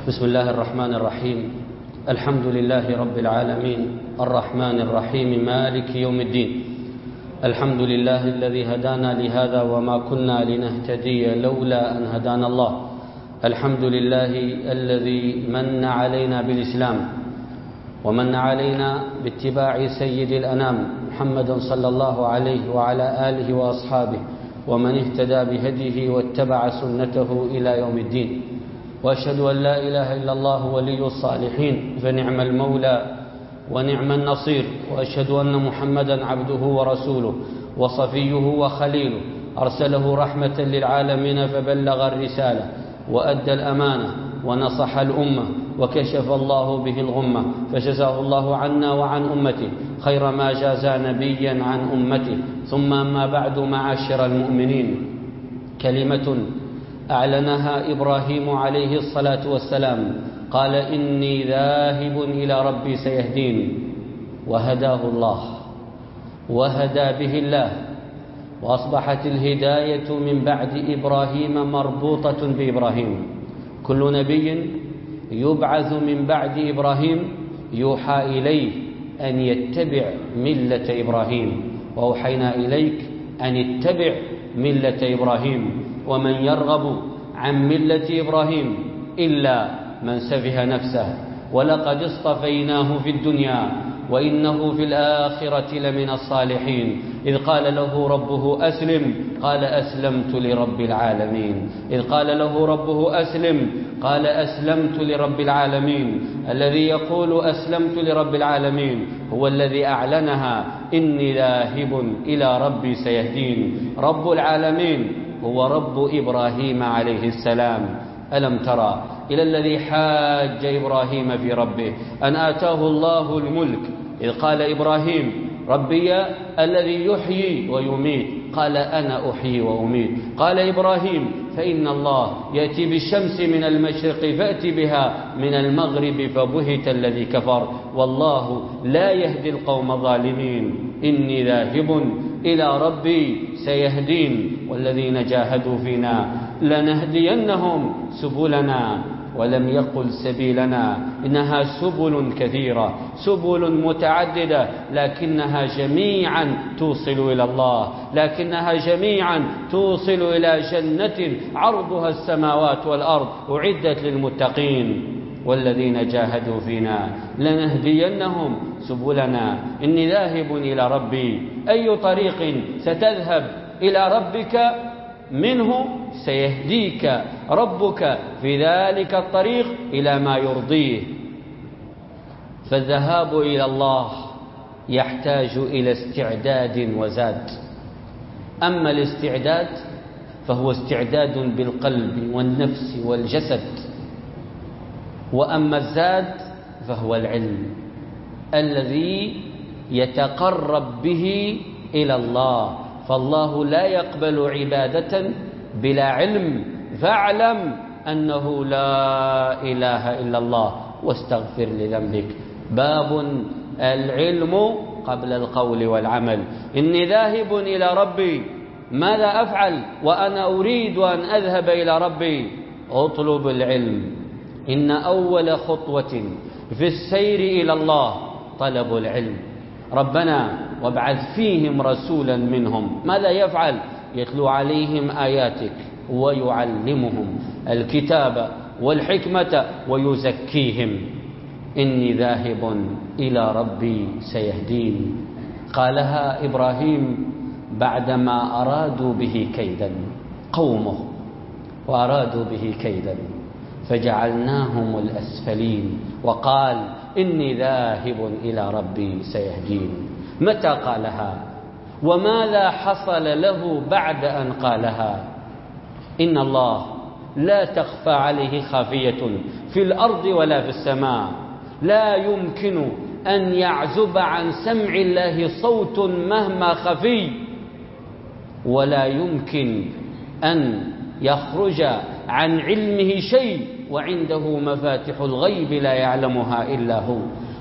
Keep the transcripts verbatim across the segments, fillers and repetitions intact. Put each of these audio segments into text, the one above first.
بسم الله الرحمن الرحيم. الحمد لله رب العالمين الرحمن الرحيم مالك يوم الدين. الحمد لله الذي هدانا لهذا وما كنا لنهتدي لولا أن هدانا الله. الحمد لله الذي من علينا بالإسلام ومن علينا باتباع سيد الأنام محمد صلى الله عليه وعلى آله وأصحابه ومن اهتدى بهديه واتبع سنته إلى يوم الدين. وأشهد أن لا إله إلا الله ولي الصالحين فنعم المولى ونعم النصير. وأشهد أن محمدا عبده ورسوله وصفيه وخليله أرسله رحمة للعالمين فبلغ الرسالة وأدى الأمانة ونصح الأمة وكشف الله به الغمة، فجزاه الله عنا وعن أمته خير ما جازى نبيا عن أمته. ثم أما بعد، معاشر المؤمنين، كلمة أعلنها إبراهيم عليه الصلاة والسلام، قال إني ذاهب إلى ربي سيهدين، وهداه الله وهدى به الله، وأصبحت الهداية من بعد إبراهيم مربوطة بإبراهيم. كل نبي يبعث من بعد إبراهيم يوحى إليه أن يتبع ملة إبراهيم، وأوحينا إليك أن اتبع ملة إبراهيم. ومن يرغب عن ملة إبراهيم إلا من سفه نفسه، ولقد اصطفيناه في الدنيا وإنه في الآخرة لمن الصالحين. إذ قال له ربه أسلم قال أسلمت لرب العالمين. إذ قال له ربه أسلم قال أسلمت لرب العالمين. الذي يقول أسلمت لرب العالمين هو الذي أعلنها، إني ذاهب إلى ربي سيهدين. رب العالمين هو رب إبراهيم عليه السلام. ألم ترى إلى الذي حاج إبراهيم في ربه أن آتاه الله الملك، إذ قال إبراهيم ربي الذي يحيي ويميت، قال أنا أحيي وأميت. قال إبراهيم فإن الله يأتي بالشمس من المشرق فأت بها من المغرب فبهت الذي كفر والله لا يهدي القوم الظالمين. إني ذاهب إلى ربي سيهدين، والذين جاهدوا فينا لنهدينهم سبلنا، ولم يقل سبيلنا، إنها سبل كثيرة، سبل متعددة، لكنها جميعا توصل إلى الله، لكنها جميعا توصل إلى جنة عرضها السماوات والأرض أعدت للمتقين. والذين جاهدوا فينا لنهدينهم سبلنا. إني ذاهب إلى ربي. أي طريق ستذهب إلى ربك منه سيهديك ربك في ذلك الطريق إلى ما يرضيه. فالذهاب إلى الله يحتاج إلى استعداد وزاد. أما الاستعداد فهو استعداد بالقلب والنفس والجسد، وأما الزاد فهو العلم الذي يتقرب به إلى الله. فالله لا يقبل عبادة بلا علم، فاعلم أنه لا إله إلا الله واستغفر لذنبك. باب العلم قبل القول والعمل. إني ذاهب إلى ربي، ماذا أفعل وأنا أريد أن أذهب إلى ربي؟ أطلب العلم. إن أول خطوة في السير إلى الله طلب العلم. ربنا وابعث فيهم رسولا منهم، ماذا يفعل؟ يتلو عليهم آياتك ويعلمهم الكتاب والحكمة ويزكيهم. إني ذاهب إلى ربي سيهدين. قالها إبراهيم بعدما أرادوا به كيدا، قومه وأرادوا به كيدا فجعلناهم الأسفلين، وقال إني ذاهب إلى ربي سيهدين. متى قالها؟ وماذا حصل له بعد أن قالها؟ إن الله لا تخفى عليه خافية في الأرض ولا في السماء. لا يمكن أن يعزب عن سمع الله صوت مهما خفي، ولا يمكن أن يخرج عن علمه شيء وعنده مفاتح الغيب لا يعلمها إلا هو.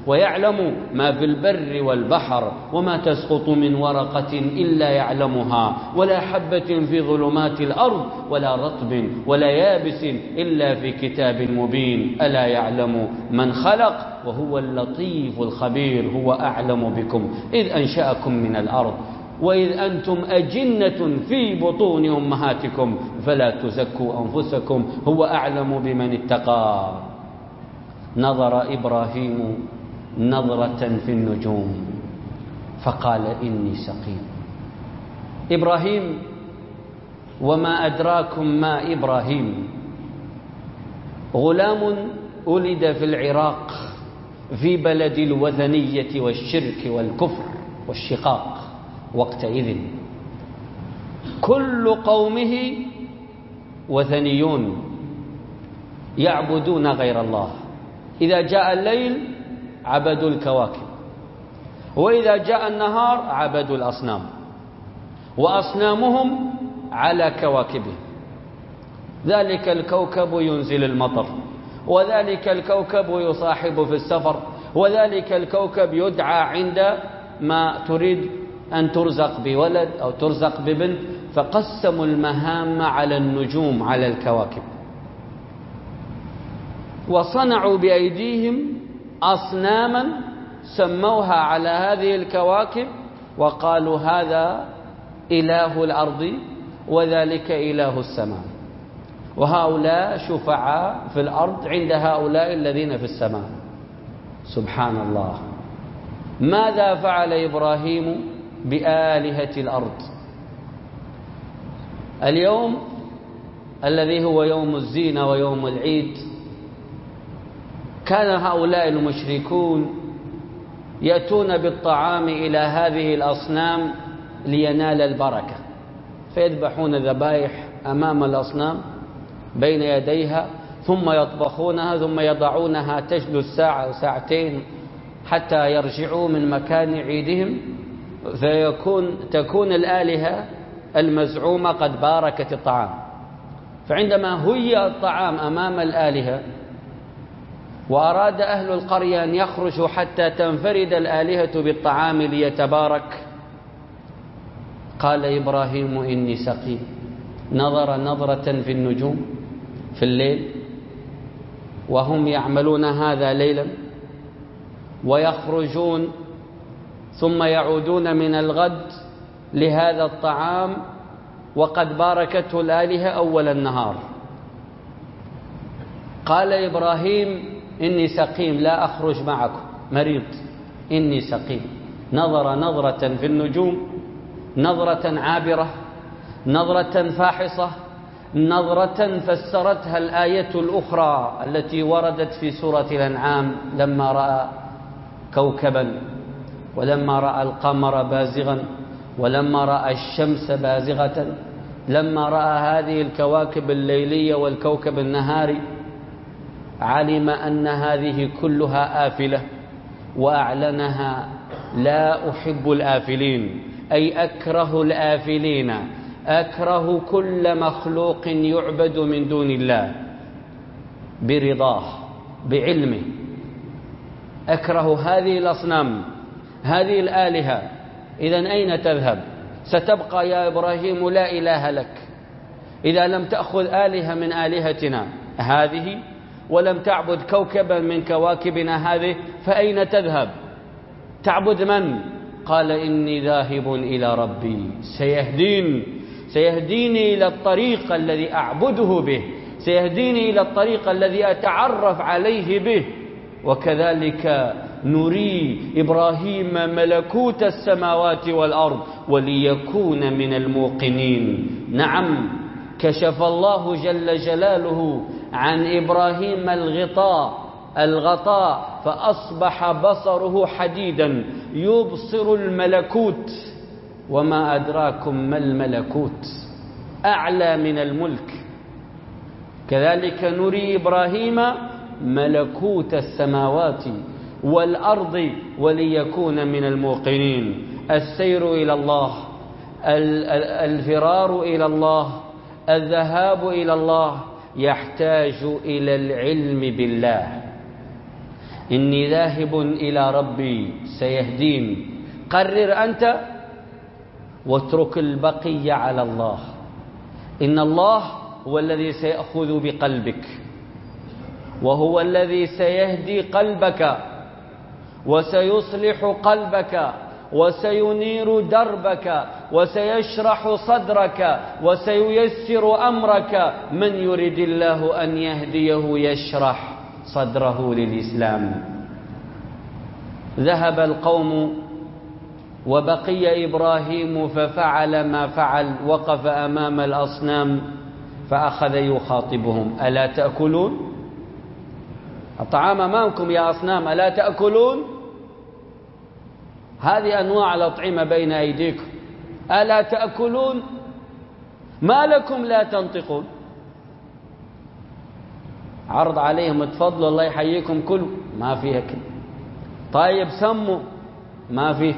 ويعلم ما في البر والبحر وما تسقط من ورقة إلا يعلمها ولا حبة في ظلمات الأرض ولا رطب ولا يابس إلا في كتاب مبين ألا يعلم من خلق وهو اللطيف الخبير هو أعلم بكم إذ أنشأكم من الأرض وإذ أنتم أجنة في بطون أمهاتكم فلا تزكوا أنفسكم هو أعلم بمن اتقى. نظر إبراهيم نظرة في النجوم فقال إني سقيم. إبراهيم وما أدراكم ما إبراهيم، غلام ولد في العراق في بلد الوثنية والشرك والكفر والشقاق وقتئذ، كل قومه وثنيون يعبدون غير الله. إذا جاء الليل عبدوا الكواكب، وإذا جاء النهار عبدوا الأصنام، وأصنامهم على كواكبهم. ذلك الكوكب ينزل المطر، وذلك الكوكب يصاحب في السفر، وذلك الكوكب يدعى عند ما تريد أن ترزق بولد أو ترزق ببنت، فقسموا المهام على النجوم على الكواكب، وصنعوا بأيديهم أصناما سموها على هذه الكواكب وقالوا هذا إله الأرض وذلك إله السماء، وهؤلاء شفعاء في الأرض عند هؤلاء الذين في السماء. سبحان الله. ماذا فعل إبراهيم بآلهة الأرض؟ اليوم الذي هو يوم الزينة ويوم العيد، كان هؤلاء المشركون يأتون بالطعام إلى هذه الأصنام لينال البركة، فيذبحون ذبائح أمام الأصنام بين يديها، ثم يطبخونها، ثم يضعونها تجلس ساعة أو ساعتين حتى يرجعوا من مكان عيدهم، فيكون تكون الآلهة المزعومة قد باركت الطعام. فعندما هيأ الطعام أمام الآلهة وأراد أهل القرية أن يخرجوا حتى تنفرد الآلهة بالطعام ليتبارك، قال إبراهيم إني سقيم. نظر نظرة في النجوم في الليل، وهم يعملون هذا ليلا ويخرجون ثم يعودون من الغد لهذا الطعام وقد باركته الآلهة أول النهار. قال إبراهيم إني سقيم لا أخرج معكم، مريض، إني سقيم. نظر نظرة في النجوم، نظرة عابرة، نظرة فاحصة، نظرة فسرتها الآية الأخرى التي وردت في سورة الأنعام لما رأى كوكبا، ولما رأى القمر بازغا، ولما رأى الشمس بازغة، لما رأى هذه الكواكب الليلية والكوكب النهاري، علم أن هذه كلها آفلة، وأعلنها لا أحب الآفلين، أي أكره الآفلين، أكره كل مخلوق يعبد من دون الله برضاه بعلمه. أكره هذه الأصنام، هذه الآلهة. إذن أين تذهب؟ ستبقى يا إبراهيم لا إله لك إذا لم تأخذ آلهة من آلهتنا هذه ولم تعبد كوكبا من كواكبنا هذه، فأين تذهب؟ تعبد من؟ قال إني ذاهب إلى ربي سيهدين سيهديني إلى الطريق الذي أعبده به، سيهديني إلى الطريق الذي أتعرف عليه به. وكذلك نري إبراهيم ملكوت السماوات والأرض وليكون من الموقنين. نعم، كشف الله جل جلاله عن إبراهيم الغطاء الغطاء فأصبح بصره حديدا يبصر الملكوت. وما أدراكم ما الملكوت؟ أعلى من الملك. كذلك نري إبراهيم ملكوت السماوات والأرض وليكون من الموقنين. السير إلى الله، الفرار إلى الله، الذهاب إلى الله يحتاج إلى العلم بالله. إني ذاهب إلى ربي سيهدين. قرر أنت واترك البقية على الله. إن الله هو الذي سيأخذ بقلبك، وهو الذي سيهدي قلبك وسيصلح قلبك وسينير دربك وسيشرح صدرك وسييسر أمرك. من يريد الله أن يهديه يشرح صدره للإسلام. ذهب القوم وبقي إبراهيم ففعل ما فعل، وقف أمام الأصنام فأخذ يخاطبهم: ألا تأكلون؟ الطعام أمامكم يا أصنام، ألا تأكلون؟ هذه أنواع الأطعمة بين أيديكم، ألا تأكلون؟ ما لكم لا تنطقون؟ عرض عليهم: تفضلوا الله يحييكم كلوا، ما فيها كل. طيب سموا، ما فيه.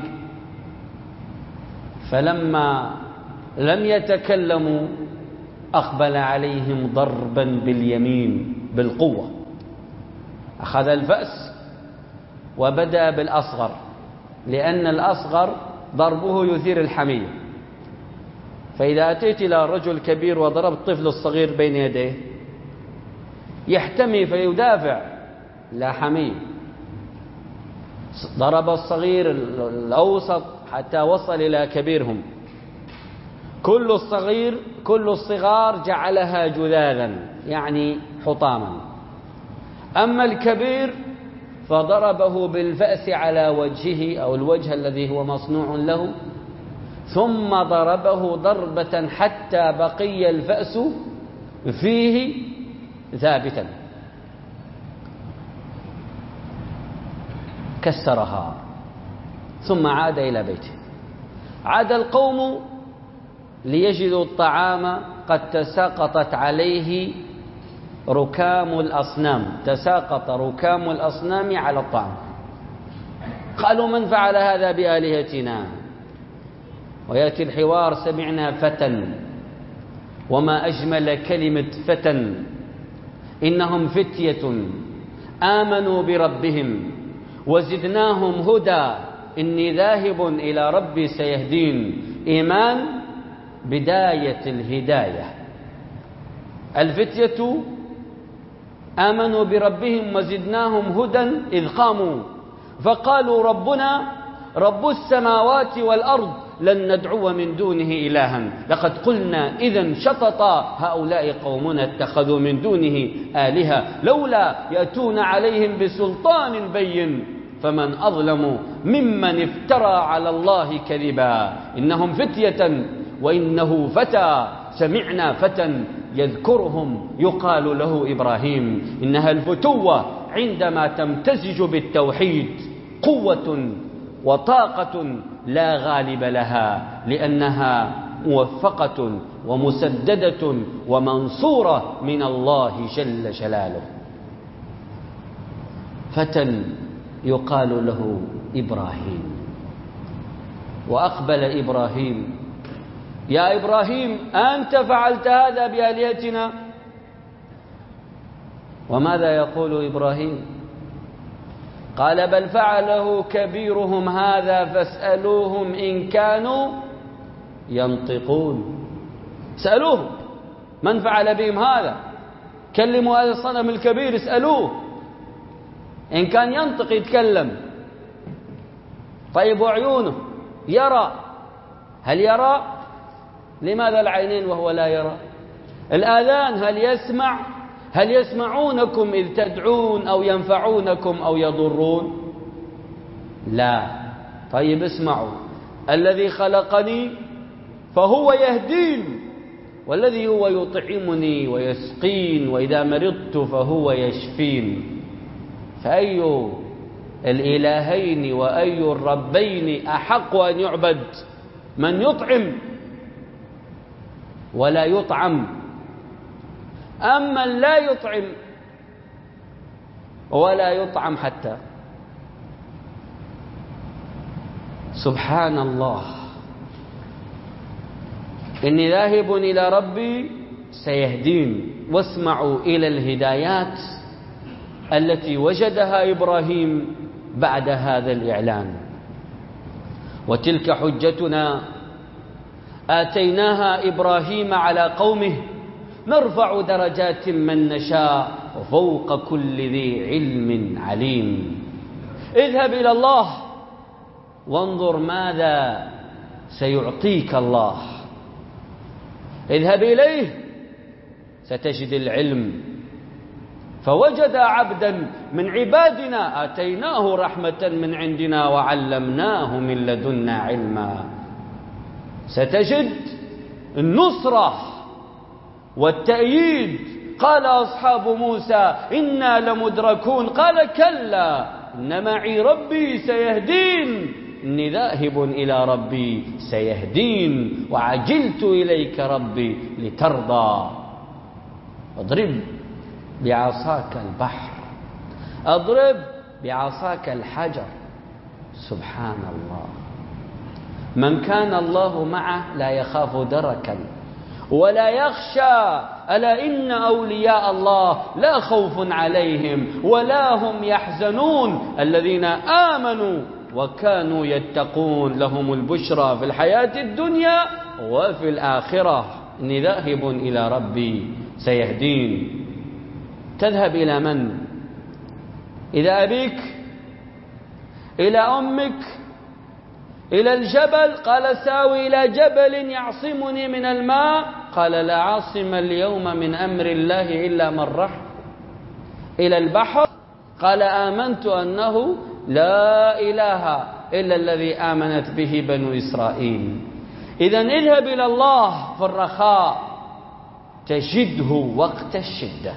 فلما لم يتكلموا أقبل عليهم ضربا باليمين بالقوة. أخذ الفأس وبدأ بالأصغر، لأن الأصغر ضربه يثير الحمية. فإذا أتيت إلى رجل كبير وضرب الطفل الصغير بين يديه يحتمي فيدافع، لا حمية. ضرب الصغير الأوسط حتى وصل إلى كبيرهم. كل الصغير كل الصغار جعلها جذاذا، يعني حطاما. أما الكبير فضربه بالفأس على وجهه أو الوجه الذي هو مصنوع له، ثم ضربه ضربة حتى بقي الفأس فيه ثابتا، كسرها، ثم عاد إلى بيته. عاد القوم ليجدوا الطعام قد تساقطت عليه ركام الأصنام، تساقط ركام الأصنام على الطعام. قالوا: من فعل هذا بآلهتنا؟ ويأتي الحوار: سمعنا فتى. وما أجمل كلمة فتى. إنهم فتية آمنوا بربهم وزدناهم هدى إني ذاهب إلى ربي سيهدين. إيمان بداية الهداية. الفتية آمنوا بربهم وزدناهم هدى إذ قاموا فقالوا: ربنا رب السماوات والأرض لن ندعو من دونه إلها لقد قلنا إذا شططا هؤلاء قومنا اتخذوا من دونه آلهة لولا يأتون عليهم بسلطان بين فمن أظلم ممن افترى على الله كذبا. إنهم فتية وإنه فتى سمعنا فتى يذكرهم يقال له إبراهيم. إنها الفتوة عندما تمتزج بالتوحيد قوة وطاقة لا غالب لها، لأنها موفقة ومسددة ومنصورة من الله جل جلاله. فتى يقال له إبراهيم. وأقبل إبراهيم: يا إبراهيم أنت فعلت هذا بآلهتنا؟ وماذا يقول إبراهيم؟ قال: بل فعله كبيرهم هذا فاسألوهم إن كانوا ينطقون. سألوهم من فعل بهم هذا، كلموا هذا الصنم الكبير، اسألوه إن كان ينطق يتكلم. طيب وعيونه يرى، هل يرى؟ لماذا العينين وهو لا يرى؟ الآذان هل يسمع؟ هل يسمعونكم إذ تدعون أو ينفعونكم أو يضرون؟ لا. طيب اسمعوا: الذي خلقني فهو يهدين، والذي هو يطعمني ويسقين، وإذا مرضت فهو يشفين. فأي الإلهين وأي الربين أحق أن يعبد؟ من يطعم ولا يطعم، أما لا يطعم ولا يطعم حتى. سبحان الله. إني ذاهب إلى ربي سيهدين. واسمعوا إلى الهدايات التي وجدها إبراهيم بعد هذا الإعلان. وتلك حجتنا آتيناها إبراهيم على قومه نرفع درجات من نشاء وفوق كل ذي علم عليم. اذهب إلى الله وانظر ماذا سيعطيك الله. اذهب إليه ستجد العلم. فوجد عبدا من عبادنا آتيناه رحمة من عندنا وعلمناه من لدنا علما. ستجد النصرة والتأييد. قال أصحاب موسى إنا لمدركون قال كلا إن معي ربي سيهدين إني ذاهب إلى ربي سيهدين وعجلت إليك ربي لترضى. اضرب بعصاك البحر اضرب بعصاك الحجر. سبحان الله. من كان الله معه لا يخاف دركا ولا يخشى. ألا إن أولياء الله لا خوف عليهم ولا هم يحزنون الذين آمنوا وكانوا يتقون لهم البشرى في الحياة الدنيا وفي الآخرة إني ذاهب إلى ربي سيهدين. تذهب إلى من؟ إلى أبيك؟ إلى أمك؟ إلى الجبل؟ قال ساوي إلى جبل يعصمني من الماء. قال لا عاصم اليوم من أمر الله إلا من رحم. إلى البحر؟ قال آمنت أنه لا إله إلا الذي آمنت به بنو إسرائيل. إذن اذهب إلى الله في الرخاء تجده وقت الشدة.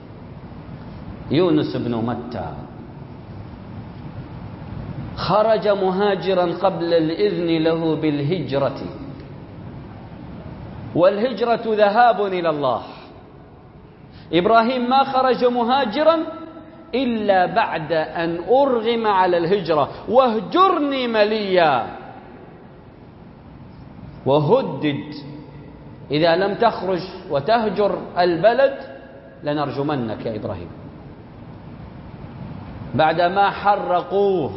يونس بن متى خرج مهاجرا قبل الإذن له بالهجرة، والهجرة ذهاب إلى الله. إبراهيم ما خرج مهاجرا إلا بعد أن أرغم على الهجرة. واهجرني مليا وهدد إذا لم تخرج وتهجر البلد لنرجمنك يا إبراهيم. بعدما حرقوه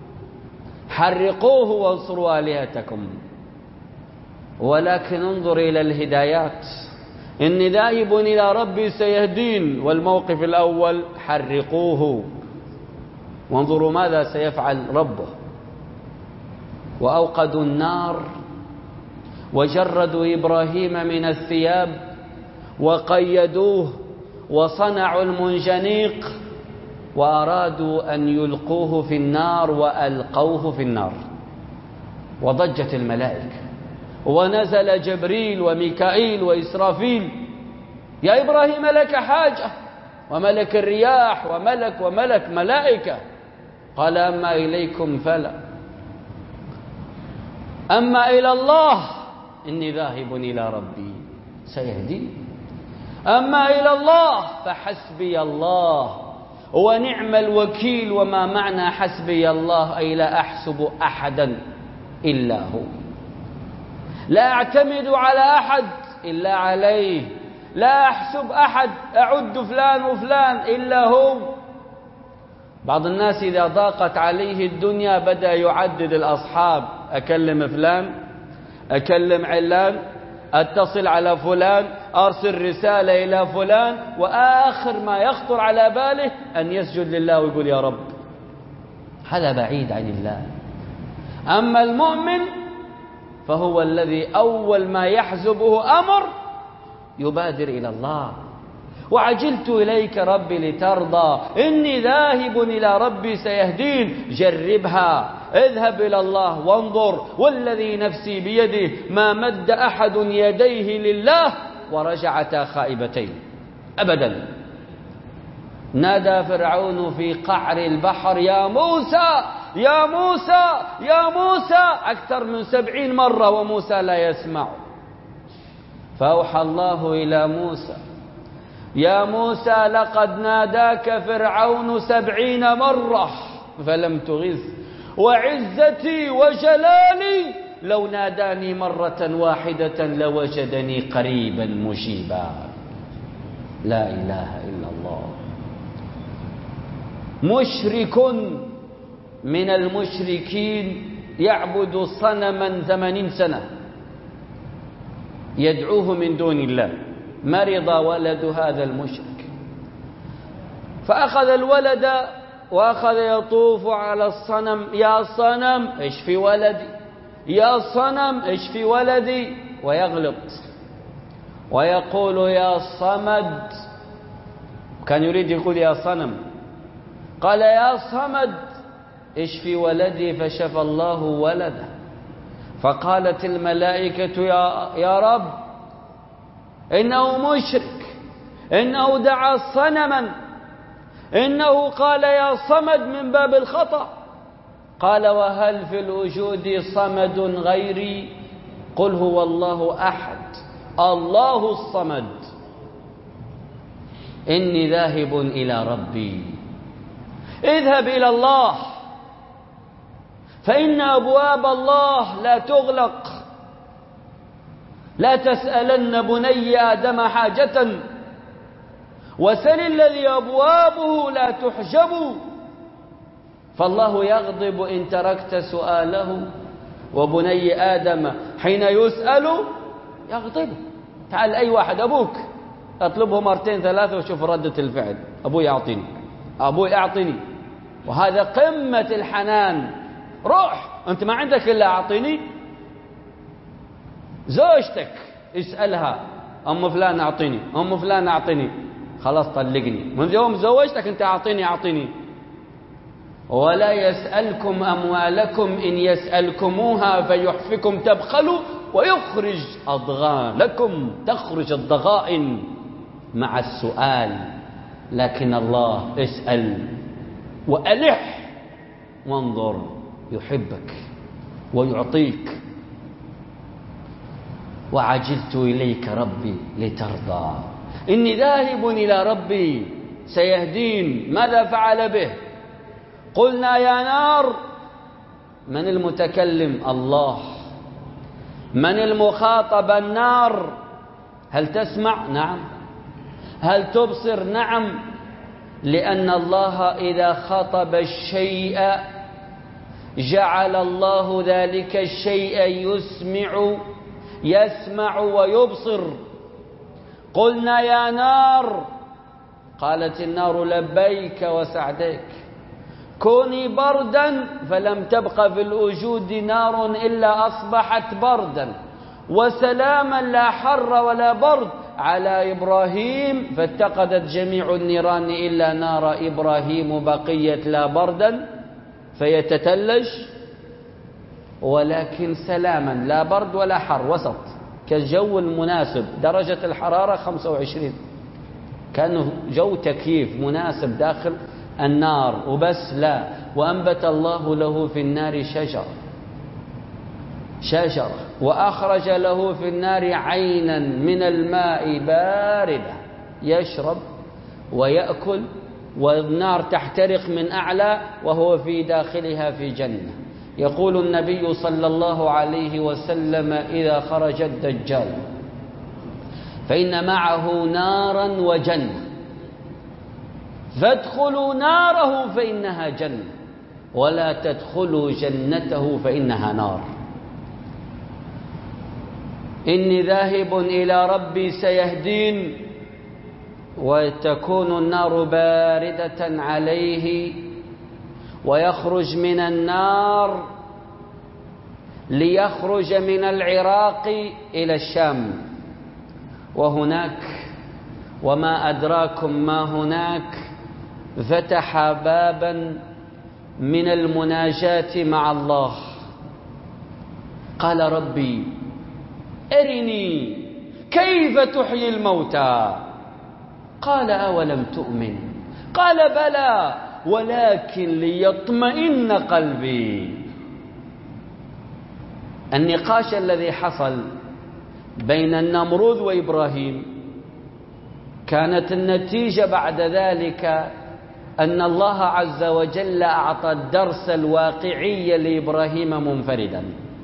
حرقوه وانصروا آلهتكم. ولكن انظر إلى الهدايات. إني ذاهب إلى ربي سيهدين. والموقف الأول حرقوه وانظروا ماذا سيفعل ربه. وأوقدوا النار وجردوا إبراهيم من الثياب وقيدوه وصنعوا المنجنيق وأرادوا أن يلقوه في النار وألقوه في النار. وضجت الملائكة ونزل جبريل وميكائيل وإسرافيل. يا إبراهيم لك حاجة. وملك الرياح وملك وملك ملائكة. قال أما إليكم فلا. أما إلى الله إني ذاهب إلى ربي سيهدين. أما إلى الله فحسبي الله ونعم الوكيل. وما معنى حسبي الله؟ أي لا أحسب أحدا إلا هو. لا أعتمد على أحد إلا عليه. لا أحسب أحد أعد فلان وفلان إلا هو. بعض الناس إذا ضاقت عليه الدنيا بدأ يعدد الأصحاب. أكلم فلان، أكلم علان، أتصل على فلان، أرسل رسالة إلى فلان. وآخر ما يخطر على باله أن يسجد لله ويقول يا رب. هذا بعيد عن الله. أما المؤمن فهو الذي أول ما يحزبه أمر يبادر إلى الله. وعجلت إليك ربي لترضى إني ذاهب إلى ربي سيهدين. جربها. اذهب إلى الله وانظر. والذي نفسي بيده ما مد أحد يديه لله ورجعتا خائبتين أبدا. نادى فرعون في قعر البحر يا موسى يا موسى يا موسى أكثر من سبعين مرة وموسى لا يسمع. فأوحى الله إلى موسى يا موسى لقد ناداك فرعون سبعين مرة فلم تغث وعزتي وجلالي لو ناداني مرة واحدة لوجدني قريبا مجيبا. لا إله إلا الله. مشرك من المشركين يعبد صنما ثمانين سنة يدعوه من دون الله، مرض ولد هذا المشرك، فأخذ الولد وأخذ يطوف على الصنم: يا صنم اشفي ولدي، يا صنم اشفي ولدي، ويغلط ويقول يا صمد. كان يريد يقول يا صنم، قال يا صمد اشفي ولدي، فشفى الله ولده. فقالت الملائكة يا, يا رب إنه مشرك، إنه دعا صنما، إنه قال يا صمد من باب الخطأ. قال وهل في الوجود صمد غيري؟ قل هو الله أحد الله الصمد. إني ذاهب إلى ربي. اذهب إلى الله، فإن أبواب الله لا تغلق. لا تسألن بني آدم حاجة وسل الذي أبوابه لا تحجب، فالله يغضب إن تركت سؤاله، وبني آدم حين يسأل يغضب. تعال أي واحد، أبوك أطلبه مرتين ثلاثة وشوف ردة الفعل: أبوي أعطيني، أبوي أعطيني. وهذا قمة الحنان. روح أنت ما عندك إلا أعطيني. زوجتك اسألها: أم فلان أعطيني، أم فلان أعطيني، خلاص طلقني. من يوم زوجتك أنت أعطيني أعطيني. ولا يسألكم أموالكم إن يسألكموها فيحفكم تبخلوا ويخرج أضغانكم. تخرج الضغائن مع السؤال، لكن الله اسأل وألح وانظر، يحبك ويعطيك. وعجلت إليك ربي لترضى. إني ذاهب إلى ربي سيهدين. ماذا فعل به؟ قلنا يا نار. من المتكلم؟ الله. من المخاطب؟ النار. هل تسمع؟ نعم. هل تبصر؟ نعم. لأن الله إذا خاطب الشيء جعل الله ذلك الشيء يسمع يسمع ويبصر. قلنا يا نار، قالت النار لبيك وسعديك. كوني بردا، فلم تبق في الوجود نار إلا أصبحت بردا، وسلاما لا حر ولا برد على إبراهيم، فاتقدت جميع النيران إلا نار إبراهيم بقيت لا بردا فيتتلج، ولكن سلاما لا برد ولا حر، وسط كالجو المناسب. درجة الحرارة خمسة وعشرين، كأنه جو تكييف مناسب داخل النار وبس. لا، وأنبت الله له في النار شجرة شجرة وأخرج له في النار عينا من الماء باردة يشرب ويأكل، والنار تحترق من أعلى وهو في داخلها في جنة. يقول النبي صلى الله عليه وسلم: إذا خرج الدجال فإن معه نارا وجنة، فادخلوا ناره فإنها جنة، ولا تدخلوا جنته فإنها نار. إني ذاهب إلى ربي سيهدين. وتكون النار باردة عليه، ويخرج من النار ليخرج من العراق إلى الشام، وهناك وما أدراكم ما هناك فتح بابا من المناجاة مع الله. قال: ربي أرني كيف تحيي الموتى. قال: أولم تؤمن؟ قال: بلى ولكن ليطمئن قلبي. النقاش الذي حصل بين النمرود وإبراهيم كانت النتيجة بعد ذلك أن الله عز وجل أعطى الدرس الواقعي لإبراهيم منفردا،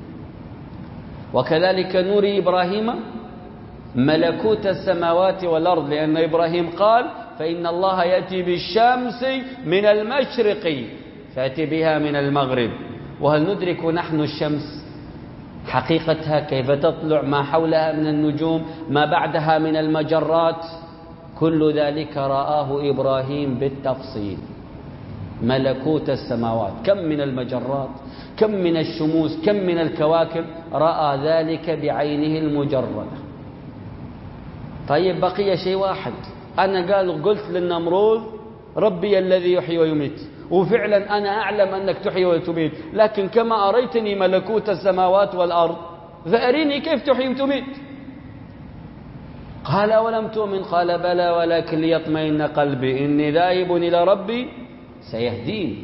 وكذلك نري إبراهيم ملكوت السماوات والأرض، لأن إبراهيم قال: فإن الله يأتي بالشمس من المشرق فأتي بها من المغرب. وهل ندرك نحن الشمس حقيقتها كيف تطلع، ما حولها من النجوم، ما بعدها من المجرات؟ كل ذلك رآه إبراهيم بالتفصيل. ملكوت السماوات، كم من المجرات، كم من الشموس، كم من الكواكب، رأى ذلك بعينه المجردة. طيب بقي شيء واحد. أنا قال قلت للنمرود ربي الذي يحيي ويميت، وفعلا أنا أعلم أنك تحيي وتميت، لكن كما أريتني ملكوت السماوات والأرض فأريني كيف تحيي وتميت. قال ولم تؤمن؟ قال بلى ولكن ليطمئن قلبي إني ذاهب إلى ربي سيهدين.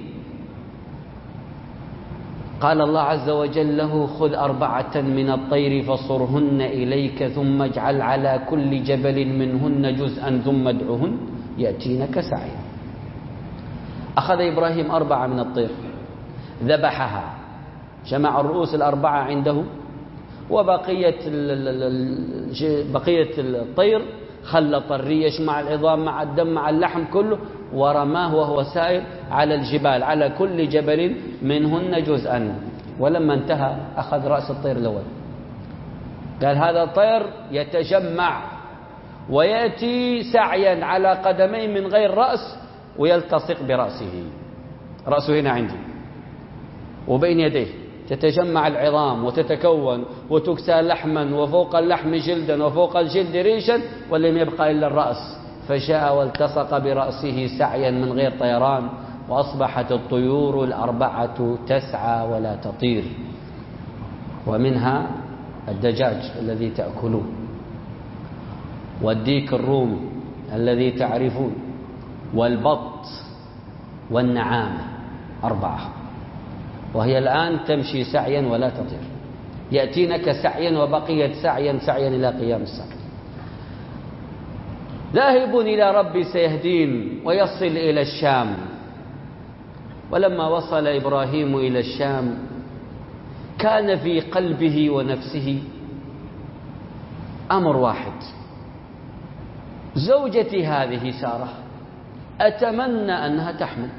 قال الله عز وجل له خذ أربعة من الطير فصرهن إليك ثم اجعل على كل جبل منهن جزءا ثم ادعهن يأتينك سعيا. أخذ إبراهيم أربعة من الطير ذبحها، جمع الرؤوس الأربعة عنده، وبقية بقية الطير خلط الريش مع العظام مع الدم مع اللحم كله ورماه وهو سائر على الجبال، على كل جبل منهن جزءا. ولما انتهى أخذ رأس الطير الأول، قال هذا الطير يتجمع ويأتي سعيا على قدمين من غير رأس ويلتصق برأسه، رأسه هنا عندي وبين يديه تتجمع العظام وتتكون وتكسى لحما وفوق اللحم جلدا وفوق الجلد ريشا ولم يبقى إلا الرأس، فجاء والتصق برأسه سعيا من غير طيران، وأصبحت الطيور الأربعة تسعى ولا تطير. ومنها الدجاج الذي تأكلون، والديك الرومي الذي تعرفون، والبط والنعامة، أربعة، وهي الآن تمشي سعيا ولا تطير. يأتينك سعيا وبقيت سعيا سعيا إلى قيام الساعة. ذاهب إلى ربي سيهدين ويصل إلى الشام. ولما وصل إبراهيم إلى الشام كان في قلبه ونفسه أمر واحد: زوجتي هذه سارة أتمنى أنها تحمل،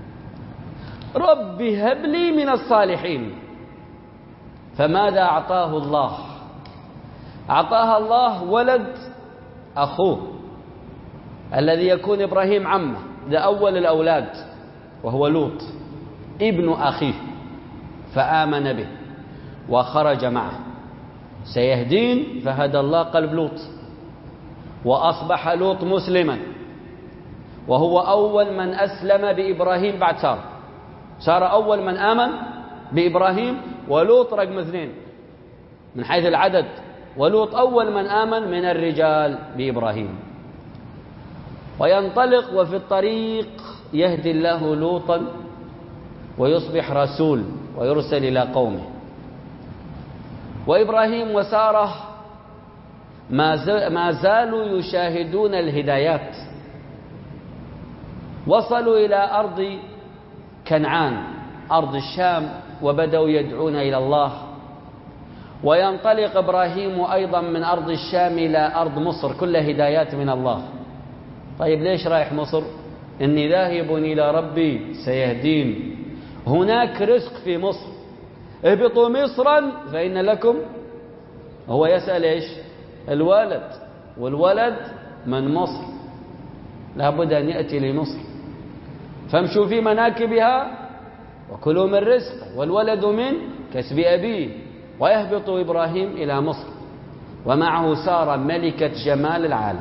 رب هب لي من الصالحين. فماذا أعطاه الله؟ أعطاها الله ولد أخوه الذي يكون إبراهيم عمه، ده أول الأولاد، وهو لوط ابن أخيه، فآمن به وخرج معه. سيهدين فهدى الله قلب لوط، وأصبح لوط مسلما، وهو أول من أسلم بإبراهيم بعد سارة. سارة أول من آمن بإبراهيم، ولوط رقم اثنين من حيث العدد، ولوط أول من آمن من الرجال بإبراهيم. وينطلق وفي الطريق يهدي الله لوطا ويصبح رسول ويرسل إلى قومه. وإبراهيم وسارة ما زالوا يشاهدون الهدايات. وصلوا إلى أرض كنعان، أرض الشام، وبدأوا يدعون إلى الله. وينطلق إبراهيم أيضا من أرض الشام إلى أرض مصر، كلها هدايات من الله. طيب ليش رايح مصر؟ إني ذاهب إلى ربي سيهدين، هناك رزق في مصر، اهبطوا مصرا فإن لكم. هو يسأل إيش؟ الولد، والولد من مصر، لابد أن يأتي لمصر. فامشوا في مناكبها وكلوا من رزق، والولد من كسب أبيه. ويهبط إبراهيم إلى مصر ومعه سارة ملكة جمال العالم.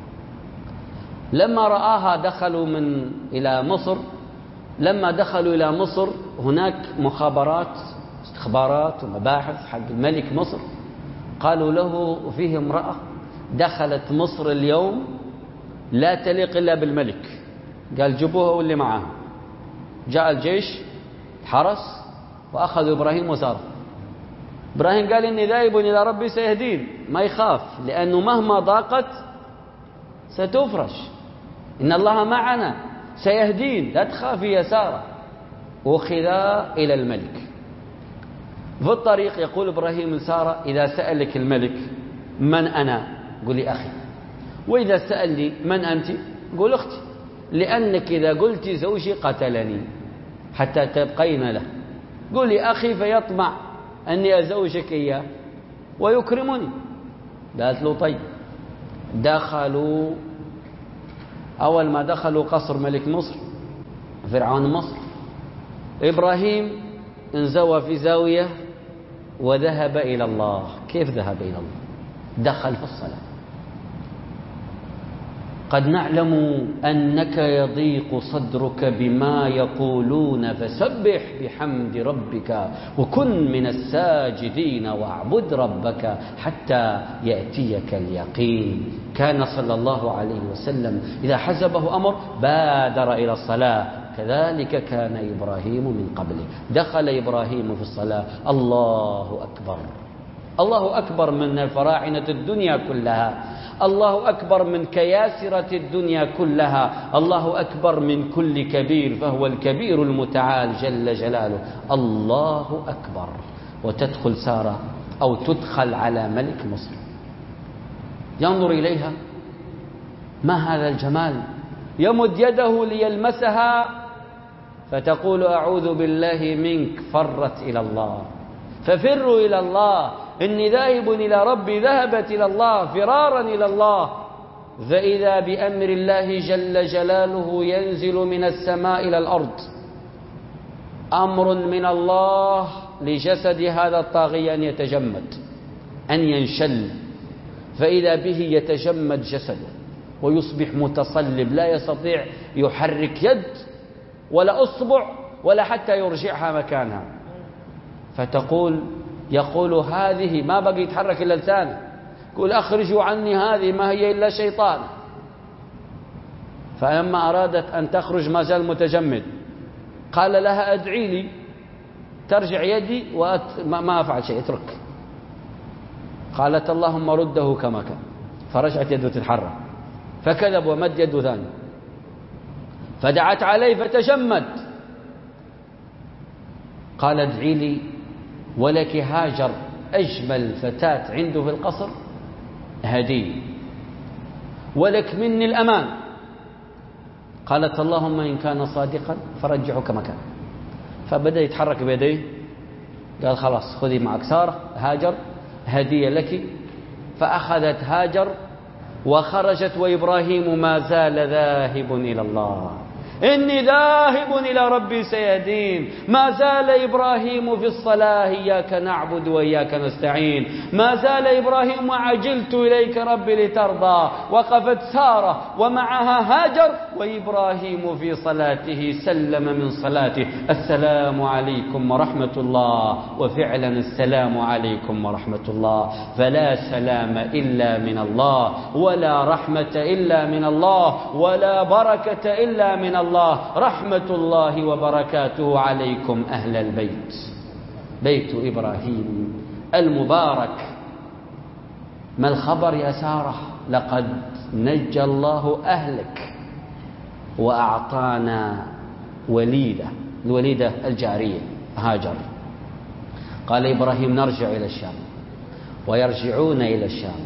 لما رآها دخلوا من إلى مصر. لما دخلوا إلى مصر هناك مخابرات استخبارات ومباحث حق الملك مصر، قالوا له فيه امرأة دخلت مصر اليوم لا تليق إلا بالملك. قال جيبوها واللي معه. جاء الجيش حرس وأخذوا إبراهيم وسارة. إبراهيم قال إني ذاهب إلى ربي سيهدين، ما يخاف، لأنه مهما ضاقت ستفرش، إن الله معنا سيهدين، لا تخافي يا سارة. أخذا إلى الملك. في الطريق يقول إبراهيم لسارة إذا سألك الملك من أنا قولي أخي، وإذا سألني من أنت قول أختي، لأنك إذا قلت زوجي قتلني حتى تبقين له، قولي أخي فيطمع أني أزوجك إياه ويكرمني. قالت له طيب. دخلوا، أول ما دخلوا قصر ملك مصر فرعون مصر، إبراهيم انزوى في زاوية وذهب إلى الله. كيف ذهب إلى الله؟ دخل في الصلاة. قد نعلم أنك يضيق صدرك بما يقولون فسبح بحمد ربك وكن من الساجدين واعبد ربك حتى يأتيك اليقين. كان صلى الله عليه وسلم إذا حزبه أمر بادر إلى الصلاة، كذلك كان إبراهيم من قبله. دخل إبراهيم في الصلاة، الله أكبر، الله أكبر من الفراعنة الدنيا كلها، الله أكبر من كياسرة الدنيا كلها، الله أكبر من كل كبير، فهو الكبير المتعال جل جلاله. الله أكبر. وتدخل سارة أو تدخل على ملك مصر، ينظر إليها، ما هذا الجمال، يمد يده ليلمسها فتقول أعوذ بالله منك، فرت إلى الله. ففروا إلى الله، إني ذاهب إلى ربي، ذهبت إلى الله فرارا إلى الله. فإذا بأمر الله جل جلاله ينزل من السماء إلى الأرض أمر من الله لجسد هذا الطاغية أن يتجمد، أن ينشل، فإذا به يتجمد جسده ويصبح متصلب، لا يستطيع يحرك يد ولا أصبع ولا حتى يرجعها مكانها. فتقول، يقول هذه، ما بقي يتحرك إلا لسانه، يقول أخرجوا عني هذه، ما هي إلا شيطان. فلما أرادت أن تخرج ما زال متجمد، قال لها أدعي لي، ترجع يدي وما أفعل شيء، اترك. قالت اللهم رده كما كان، فرجعت يده تتحرك، فكذب ومد يده ثاني، فدعت عليه فتجمد. قال ادعي لي ولك هاجر أجمل فتاة عنده في القصر هدية، ولك مني الأمان. قالت اللهم إن كان صادقا فرجعه كما كان. فبدأ يتحرك بيديه، قال خلاص خذي معك سارة هاجر هدية لك. فأخذت هاجر وخرجت، وإبراهيم ما زال ذاهب إلى الله، إني ذاهب إلى ربي سيهدين. ما زال إبراهيم في الصلاة، إياك نعبد وإياك نستعين. ما زال إبراهيم عجلت إليك ربي لترضى. وقفت سارة ومعها هاجر، وإبراهيم في صلاته سلم من صلاته، السلام عليكم ورحمة الله. وفعلا السلام عليكم ورحمة الله. فلا سلام إلا من الله، ولا رحمة إلا من الله، ولا بركة إلا من الله. الله رحمة الله وبركاته عليكم أهل البيت، بيت إبراهيم المبارك. ما الخبر يا سارة؟ لقد نجى الله أهلك وأعطانا وليدة، الوليدة الجارية هاجر. قال إبراهيم نرجع إلى الشام، ويرجعون إلى الشام.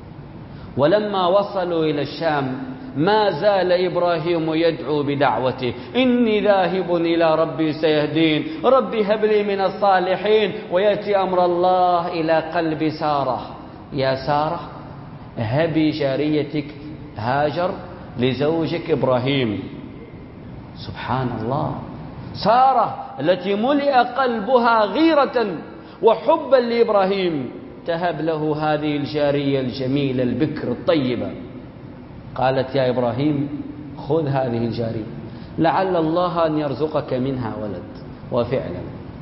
ولما وصلوا إلى الشام ما زال إبراهيم يدعو بدعوته، إني ذاهب إلى ربي سيهدين، ربي هب لي من الصالحين. ويأتي أمر الله إلى قلب سارة، يا سارة هبي جاريتك هاجر لزوجك إبراهيم. سبحان الله، سارة التي ملئ قلبها غيرة وحبا لإبراهيم تهب له هذه الجارية الجميلة البكر الطيبة. قالت يا إبراهيم خذ هذه الجارية لعل الله أن يرزقك منها ولد. وفعلا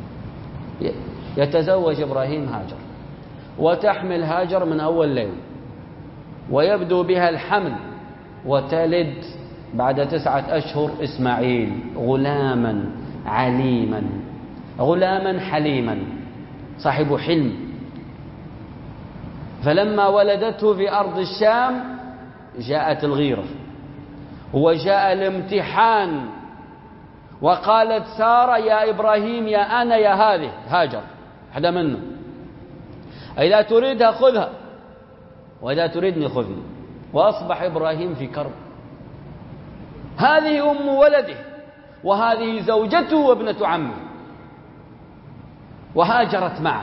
يتزوج إبراهيم هاجر، وتحمل هاجر من أول ليل، ويبدو بها الحمل، وتلد بعد تسعة أشهر إسماعيل، غلاما عليما، غلاما حليما صاحب حلم. فلما ولدته في أرض الشام جاءت الغيرة وجاء الامتحان، وقالت سارة يا إبراهيم يا أنا يا هذه هاجر حدا منه، إذا تريدها خذها وإذا تريدني خذني. وأصبح إبراهيم في كرب، هذه أم ولده وهذه زوجته وابنة عمه، وهاجرت معه.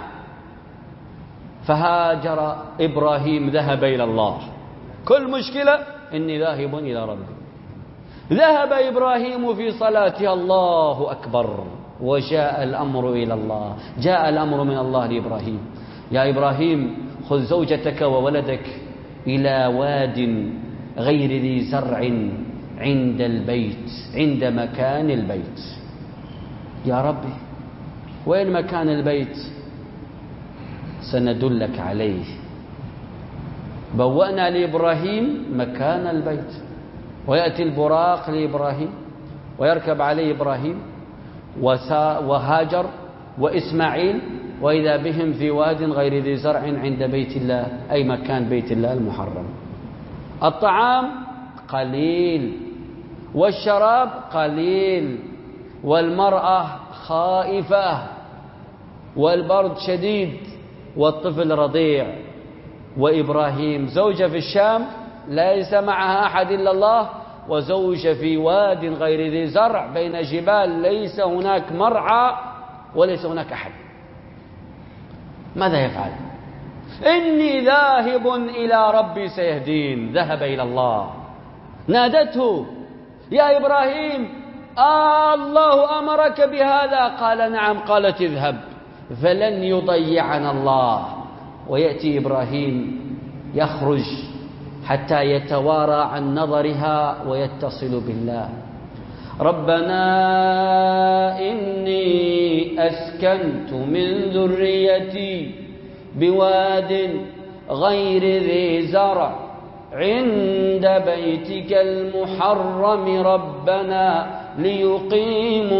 فهاجر إبراهيم، ذهب إلى الله. كل مشكلة إني ذاهب إلى ربي. ذهب إبراهيم في صلاتها الله أكبر، وجاء الأمر إلى الله، جاء الأمر من الله لإبراهيم: يا إبراهيم خذ زوجتك وولدك إلى واد غير ذي زرع عند البيت، عند مكان البيت. يا ربي وين مكان البيت؟ سندلك عليه. بوأنا لإبراهيم مكان البيت، ويأتي البراق لإبراهيم ويركب عليه إبراهيم وهاجر وإسماعيل، وإذا بهم في واد غير ذي زرع عند بيت الله، أي مكان بيت الله المحرم. الطعام قليل والشراب قليل والمرأة خائفة والبرد شديد والطفل رضيع. وإبراهيم زوجة في الشام ليس معها أحد إلا الله، وزوجة في واد غير ذي زرع بين جبال، ليس هناك مرعى وليس هناك أحد. ماذا يفعل؟ إني ذاهب إلى ربي سيهدين. ذهب إلى الله. نادته: يا إبراهيم آه الله أمرك بهذا؟ قال: نعم. قالت: اذهب فلن يضيعنا الله. ويأتي إبراهيم يخرج حتى يتوارى عن نظرها ويتصل بالله: ربنا إني أسكنت من ذريتي بواد غير ذي زرع عند بيتك المحرم ربنا ليقيموا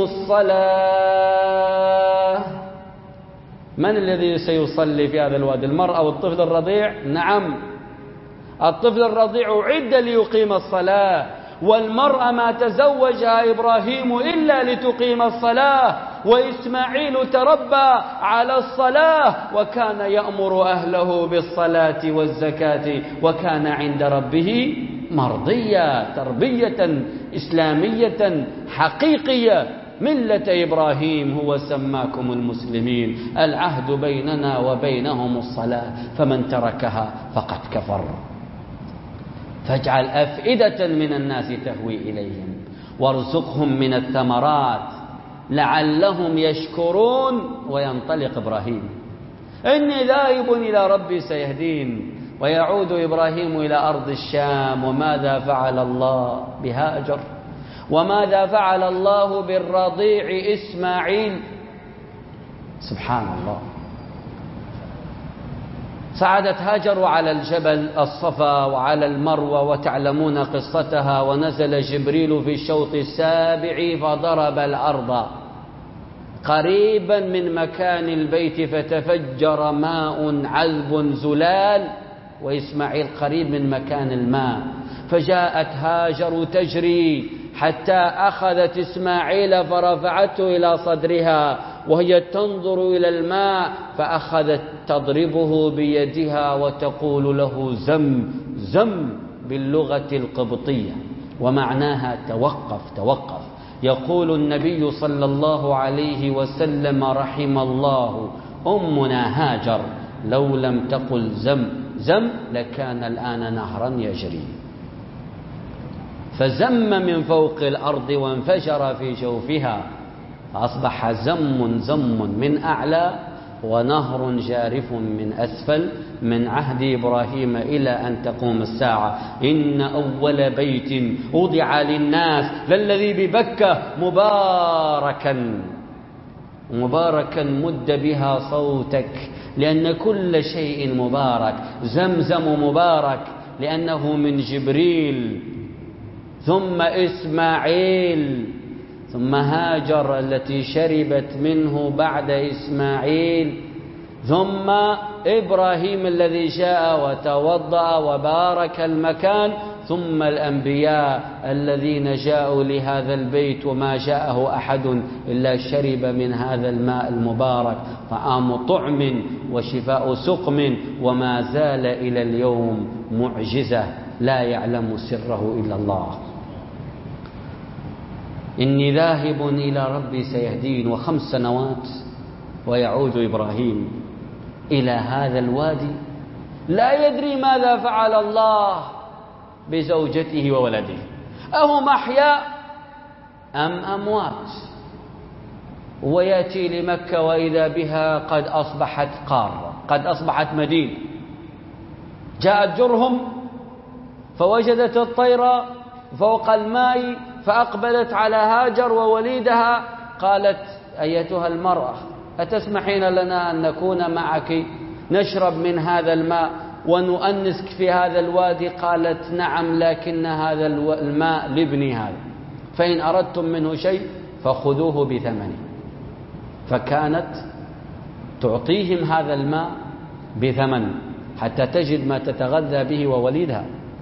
الصلاة. من الذي سيصلي في هذا الوادي؟ المرأة والطفل الرضيع؟ نعم، الطفل الرضيع أعد ليقيم الصلاة، والمرأة ما تزوجها إبراهيم إلا لتقيم الصلاة، وإسماعيل تربى على الصلاة وكان يأمر أهله بالصلاة والزكاة وكان عند ربه مرضيا. تربية إسلامية حقيقية. ملة إبراهيم هو سماكم المسلمين، العهد بيننا وبينهم الصلاة، فمن تركها فقد كفر. فاجعل أفئدة من الناس تهوي إليهم وارزقهم من الثمرات لعلهم يشكرون. وينطلق إبراهيم: إني ذاهب إلى ربي سيهدين. ويعود إبراهيم إلى أرض الشام. وماذا فعل الله بهاجر؟ وماذا فعل الله بالرضيع إسماعيل؟ سبحان الله. صعدت هاجر على الجبل الصفا وعلى المروة وتعلمون قصتها، ونزل جبريل في الشوط السابع فضرب الأرض قريبا من مكان البيت فتفجر ماء عذب زلال، وإسماعيل قريب من مكان الماء. فجاءت هاجر تجري حتى أخذت إسماعيل فرفعته إلى صدرها وهي تنظر إلى الماء، فأخذت تضربه بيدها وتقول له: زم زم باللغة القبطية، ومعناها توقف توقف. يقول النبي صلى الله عليه وسلم: رحم الله أمنا هاجر، لو لم تقل زم زم لكان الآن نهرا يجري. فزم من فوق الأرض وانفجر في جوفها، فأصبح زم زم من أعلى ونهر جارف من أسفل، من عهد إبراهيم إلى أن تقوم الساعة. إن أول بيت وضع للناس للذي ببكة مباركا مباركا مد بها صوتك، لأن كل شيء مبارك. زمزم مبارك لأنه من جبريل، ثم إسماعيل، ثم هاجر التي شربت منه بعد إسماعيل، ثم إبراهيم الذي جاء وتوضأ وبارك المكان، ثم الأنبياء الذين جاءوا لهذا البيت وما جاءه أحد إلا شرب من هذا الماء المبارك، طعام طعم وشفاء سقم، وما زال إلى اليوم معجزة لا يعلم سره إلا الله. إني ذاهب إلى ربي سيهدين. وخمس سنوات ويعود إبراهيم إلى هذا الوادي لا يدري ماذا فعل الله بزوجته وولده، أهم أحياء أم أموات. ويأتي لمكة وإذا بها قد أصبحت قارة، قد أصبحت مدينة. جاءت جرهم فوجدت الطير فوق الماء فأقبلت على هاجر ووليدها، قالت: أيتها المرأة، أتسمحين لنا أن نكون معك نشرب من هذا الماء ونؤنسك في هذا الوادي؟ قالت: نعم، لكن هذا الماء لابني هذا، فإن أردتم منه شيء فخذوه بثمنه. فكانت تعطيهم هذا الماء بثمن حتى تجد ما تتغذى به ووليدها،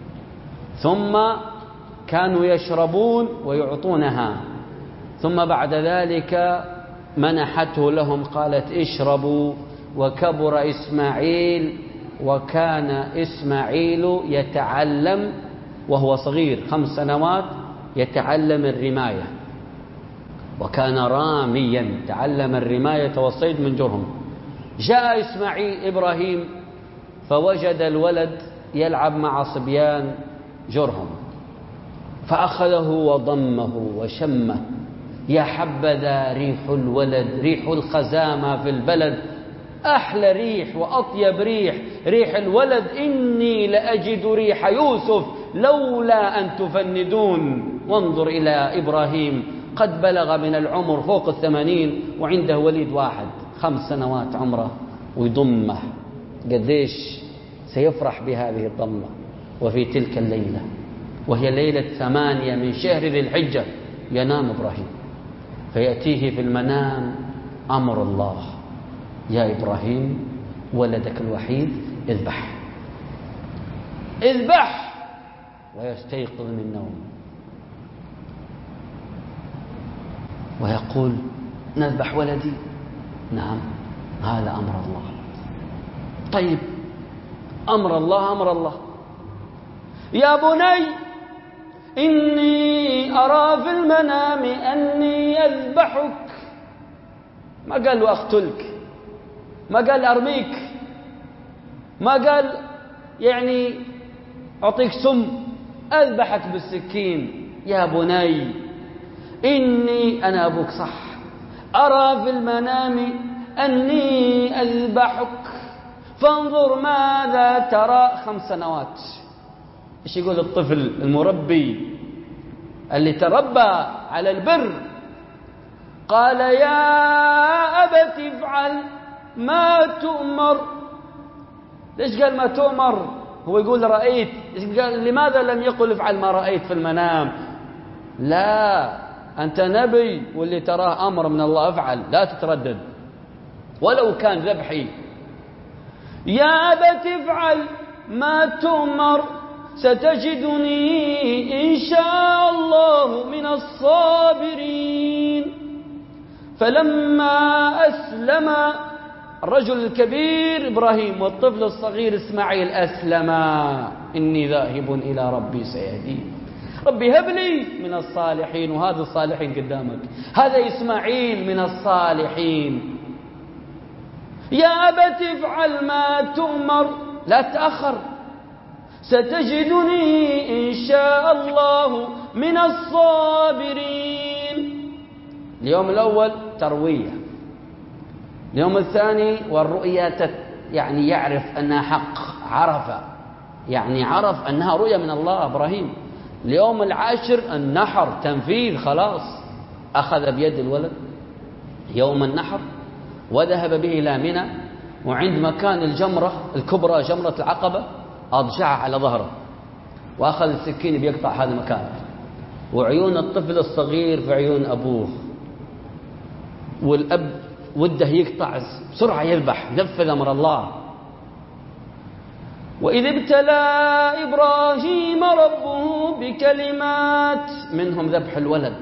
ثم كانوا يشربون ويعطونها، ثم بعد ذلك منحته لهم، قالت: اشربوا. وكبر إسماعيل، وكان إسماعيل يتعلم وهو صغير خمس سنوات يتعلم الرماية، وكان راميا، تعلم الرماية والصيد من جرهم. جاء إسماعيل إبراهيم فوجد الولد يلعب مع صبيان جرهم، فأخذه وضمه وشمه. يا حبذا ريح الولد، ريح الخزامة في البلد، أحلى ريح وأطيب ريح ريح الولد. إني لأجد ريح يوسف لولا أن تفندون. وانظر إلى إبراهيم قد بلغ من العمر فوق الثمانين وعنده وليد واحد خمس سنوات عمره ويضمه. قديش سيفرح بهذه الضمة. وفي تلك الليلة وهي ليلة ثمانية من شهر ذي الحجة ينام إبراهيم، فيأتيه في المنام أمر الله: يا إبراهيم، ولدك الوحيد اذبح اذبح. ويستيقظ من النوم ويقول: نذبح ولدي؟ نعم، هذا أمر الله. طيب، أمر الله أمر الله. يا بني إني أرى في المنام أني أذبحك. ما قال له أقتلك، ما قال أرميك، ما قال يعني أعطيك سم، أذبحك بالسكين. يا بني إني، أنا أبوك صح، أرى في المنام أني أذبحك فانظر ماذا ترى. خمس سنوات. إيش يقول الطفل المربي اللي تربى على البر؟ قال: يا أبت افعل ما تؤمر. ليش قال ما تؤمر؟ هو يقول رأيت. قال لماذا لم يقل افعل ما رأيت في المنام؟ لا، أنت نبي واللي تراه أمر من الله افعل، لا تتردد ولو كان ذبحي. يا أبت افعل ما تؤمر ستجدني إن شاء الله من الصابرين. فلما أسلم الرجل الكبير إبراهيم والطفل الصغير إسماعيل أسلما. إني ذاهب إلى ربي سيهدين. ربي هب لي من الصالحين. وهذا الصالحين قدامك، هذا إسماعيل من الصالحين. يا أبت افعل ما تؤمر، لا تأخر، ستجدني إن شاء الله من الصابرين. اليوم الأول تروية، اليوم الثاني والرؤية يعني يعرف أنها حق، عرف يعني عرف أنها رؤية من الله إبراهيم. اليوم العاشر النحر، تنفيذ، خلاص. أخذ بيد الولد يوم النحر وذهب به إلى منى، وعند مكان الجمرة الكبرى جمرة العقبة أضجعه على ظهره وأخذ السكين بيقطع هذا المكان، وعيون الطفل الصغير في عيون أبوه، والأب وده يقطع بسرعة يذبح، نفذ أمر الله. وإذ ابتلى إبراهيم ربه بكلمات منهم ذبح الولد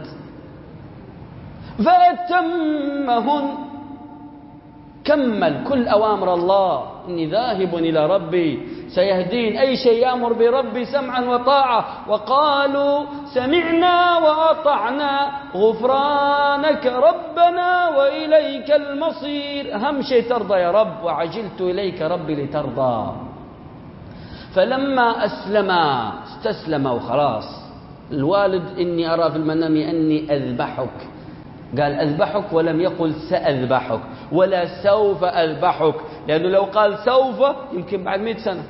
فأتمهن، كمل كل أوامر الله. إني ذاهب إلى ربي سيهدين. أي شيء يأمر بربي سمعا وطاعة. وقالوا سمعنا وأطعنا غفرانك ربنا وإليك المصير. أهم شيء ترضى يا رب، وعجلت إليك ربي لترضى. فلما أسلما استسلم وخلاص. الوالد إني أرى في المنام أني أذبحك، قال أذبحك ولم يقل سأذبحك ولا سوف أذبحك، لأنه لو قال سوف يمكن بعد مئة سنة،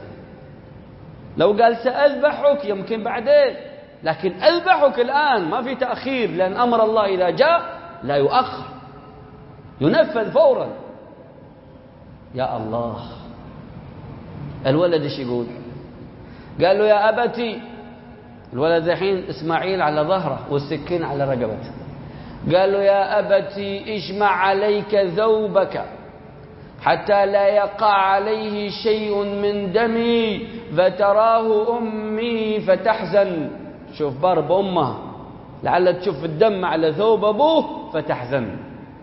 لو قال سأذبحك يمكن بعدين، لكن أذبحك الآن ما في تأخير، لأن أمر الله إذا جاء لا يؤخر، ينفذ فورا. يا الله، الولد ايش يقول؟ قال له يا أبتي، الولد الحين إسماعيل على ظهره والسكين على رقبته، قال له يا أبتي اجمع عليك ذوبك حتى لا يقع عليه شيء من دمي فتراه أمي فتحزن. شوف بار بأمها، لعل تشوف الدم على ثوب أبوه فتحزن.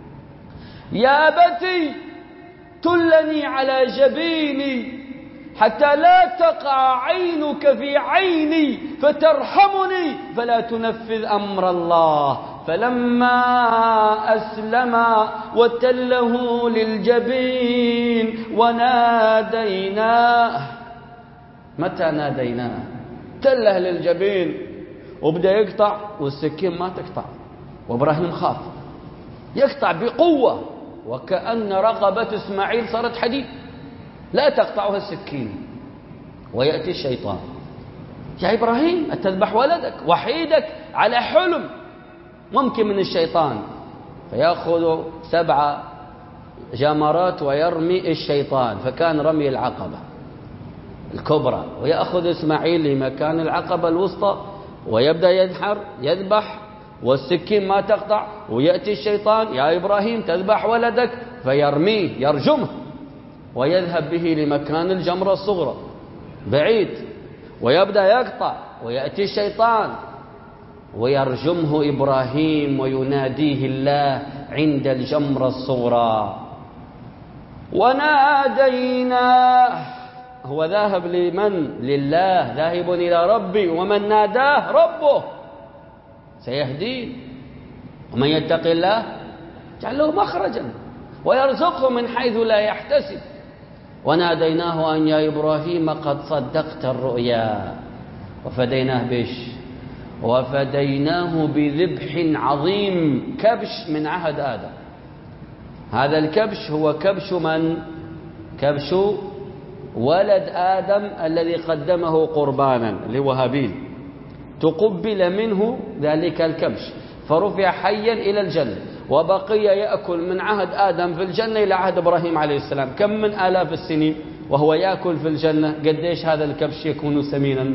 يا أبتي تلني على جبيني حتى لا تقع عينك في عيني فترحمني فلا تنفذ أمر الله. فلما أسلم وتله للجبين وناديناه. متى ناديناه؟ تله للجبين وبدأ يقطع، والسكين ما تقطع، وإبراهيم خاف يقطع بقوة، وكأن رقبة إسماعيل صارت حديد لا تقطعها السكين. ويأتي الشيطان، يا إبراهيم أتذبح ولدك وحيدك على حلم ممكن من الشيطان، فيأخذ سبع جمرات ويرمي الشيطان، فكان رمي العقبة الكبرى، ويأخذ إسماعيل لمكان العقبة الوسطى ويبدأ ينحر يذبح والسكين ما تقطع، ويأتي الشيطان يا إبراهيم تذبح ولدك فيرميه يرجمه ويذهب به لمكان الجمرة الصغرى بعيد، ويبدأ يقطع، ويأتي الشيطان ويرجمه إبراهيم ويناديه الله عند الجمرة الصغرى. وناديناه، هو ذاهب لمن؟ لله، ذاهب إلى ربي، ومن ناداه ربه سيهديه. ومن يتق الله جعل له مخرجا ويرزقه من حيث لا يحتسب. وناديناه أن يا إبراهيم قد صدقت الرؤيا وفديناه بش وفديناه بذبح عظيم. كبش من عهد آدم. هذا الكبش هو كبش من؟ كبش ولد آدم الذي قدمه قربانا اللي هو هابيل، تقبل منه ذلك الكبش فرفع حيا إلى الجنة، وبقي يأكل من عهد آدم في الجنة إلى عهد إبراهيم عليه السلام. كم من آلاف السنين وهو يأكل في الجنة. قديش هذا الكبش يكون سمينا؟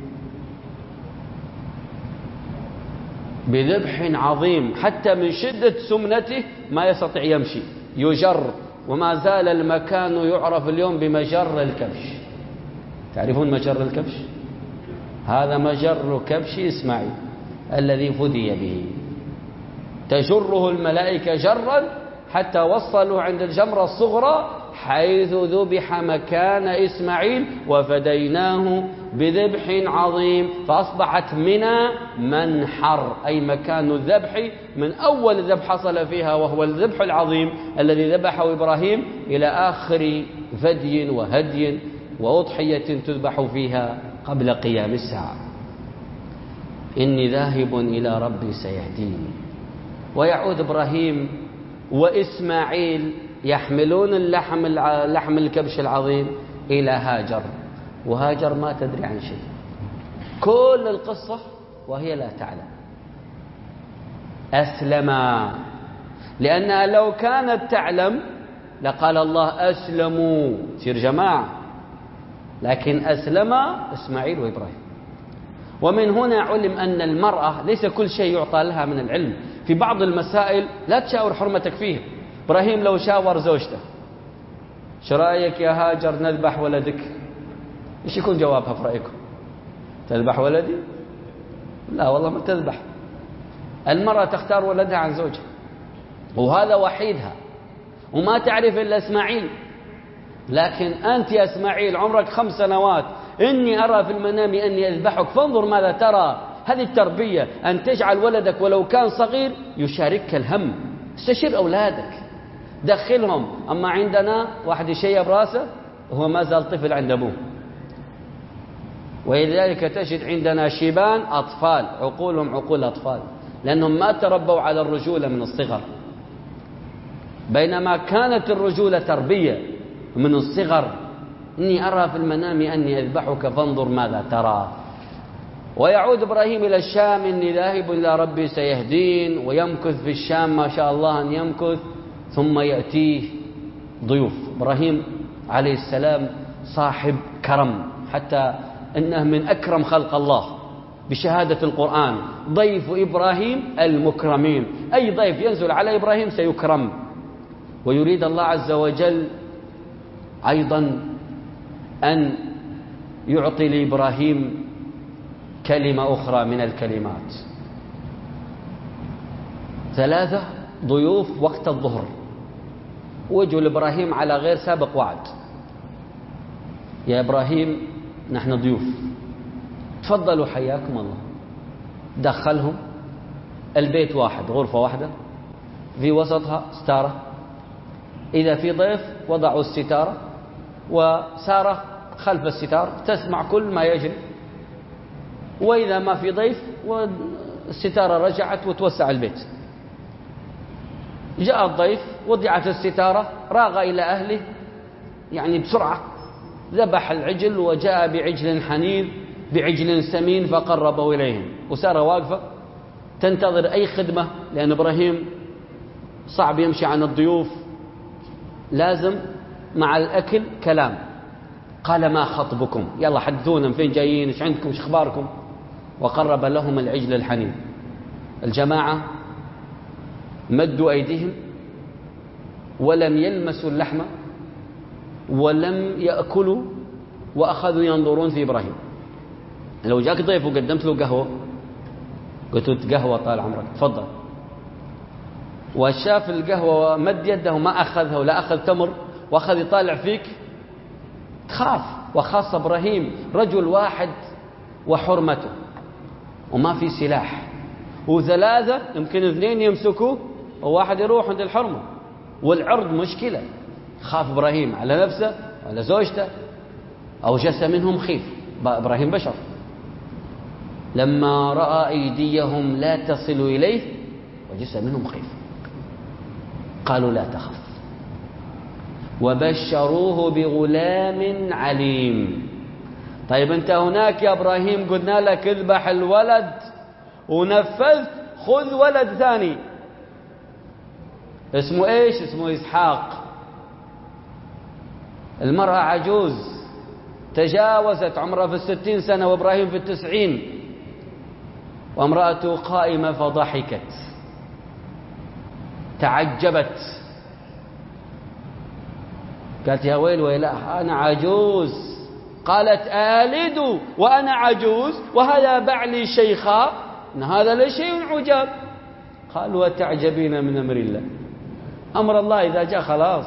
بذبح عظيم، حتى من شدة سمنته ما يستطيع يمشي، يجر، وما زال المكان يعرف اليوم بمجر الكبش. تعرفون مجر الكبش؟ هذا مجر كبش إسماعيل الذي فدي به، تجره الملائكة جرا حتى وصلوا عند الجمرة الصغرى حيث ذبح مكان إسماعيل وفديناه بذبح عظيم. فأصبحت منى منحر، أي مكان الذبح، من أول ذبح حصل فيها وهو الذبح العظيم الذي ذبحه إبراهيم إلى آخر فدي وهدي وأضحية تذبح فيها قبل قيام الساعة. إني ذاهب إلى ربي سيهديني. ويعود إبراهيم وإسماعيل يحملون اللحم لحم الكبش العظيم إلى هاجر، وهاجر ما تدري عن شيء، كل القصة وهي لا تعلم. أسلما، لأنها لو كانت تعلم لقال الله أسلموا، تصير جماعة، لكن أسلم إسماعيل وإبراهيم. ومن هنا علم أن المرأة ليس كل شيء يعطى لها من العلم. في بعض المسائل لا تشاور حرمتك فيها. إبراهيم لو شاور زوجته شو رأيك يا هاجر نذبح ولدك، إيش يكون جوابها في رأيكم؟ تذبح ولدي؟ لا والله ما تذبح. المرأة تختار ولدها عن زوجها، وهذا وحيدها، وما تعرف إلا إسماعيل. لكن أنت يا إسماعيل عمرك خمس سنوات، إني أرى في المنام أني أذبحك فانظر ماذا ترى. هذه التربية، أن تجعل ولدك ولو كان صغير يشاركك الهم. استشير أولادك، دخلهم. أما عندنا واحد يشيب راسه وهو ما زال طفل عند أبوه. ولذلك تجد عندنا شيبان أطفال، عقولهم عقول أطفال، لأنهم ما تربوا على الرجولة من الصغر، بينما كانت الرجولة تربية من الصغر. إني أرى في المنام أني أذبحك فانظر ماذا ترى. ويعود إبراهيم إلى الشام، إني ذاهب إلى ربي سيهدين، ويمكث في الشام ما شاء الله أن يمكث، ثم يأتيه ضيوف. إبراهيم عليه السلام صاحب كرم، حتى إنه من أكرم خلق الله بشهادة القرآن، ضيف إبراهيم المكرمين. أي ضيف ينزل على إبراهيم سيكرم. ويريد الله عز وجل أيضا أن يعطي لإبراهيم كلمة أخرى من الكلمات. ثلاثة ضيوف وقت الظهر وجوا لإبراهيم على غير سابق وعد. يا إبراهيم نحن ضيوف، تفضلوا حياكم الله. دخلهم البيت واحد، غرفة واحدة في وسطها ستارة، إذا في ضيف وضعوا الستارة وسارة خلف الستار تسمع كل ما يجري، وإذا ما في ضيف والستارة رجعت وتوسع البيت. جاء الضيف وضعت الستارة، راغ إلى أهله يعني بسرعة، ذبح العجل وجاء بعجل حنيذ بعجل سمين فقربوا إليهم. وسارة واقفة تنتظر أي خدمة، لأن إبراهيم صعب يمشي عن الضيوف، لازم مع الأكل كلام. قال ما خطبكم، يلا حدثونا فين جايين، ايش عندكم، ايش اخباركم. وقرب لهم العجل الحنين. الجماعة مدوا أيديهم ولم يلمسوا اللحم ولم يأكلوا، وأخذوا ينظرون في إبراهيم. لو جاك ضيف وقدمت له قهوة قلت له قهوة طال عمرك تفضل، وشاف القهوة ومد يده ما أخذها ولا أخذ تمر وأخذ يطالع فيك، تخاف. وخاصة إبراهيم رجل واحد وحرمته وما في سلاح، وثلاثة يمكن اثنين يمسكوه وواحد يروح عند الحرمة، والعرض مشكلة. خاف إبراهيم على نفسه وعلى زوجته، أوجس منهم خيف. إبراهيم بشر. لما رأى أيديهم لا تصل إليه وجس منهم خيف، قالوا لا تخف، وبشروه بغلام عليم. طيب أنت هناك يا إبراهيم قلنا لك اذبح الولد ونفذت، خذ ولد ثاني اسمه إيش؟ اسمه إسحاق. المرأة عجوز تجاوزت عمرها في الستين سنة وإبراهيم في التسعين، وامرأته قائمة فضحكت تعجبت، قالت يا ويل ويلا أنا عجوز. قالت آلد وأنا عجوز وهذا بعلي شيخا، إن هذا لشيء عجاب. قال وتعجبين من أمر الله، أمر الله إذا جاء خلاص.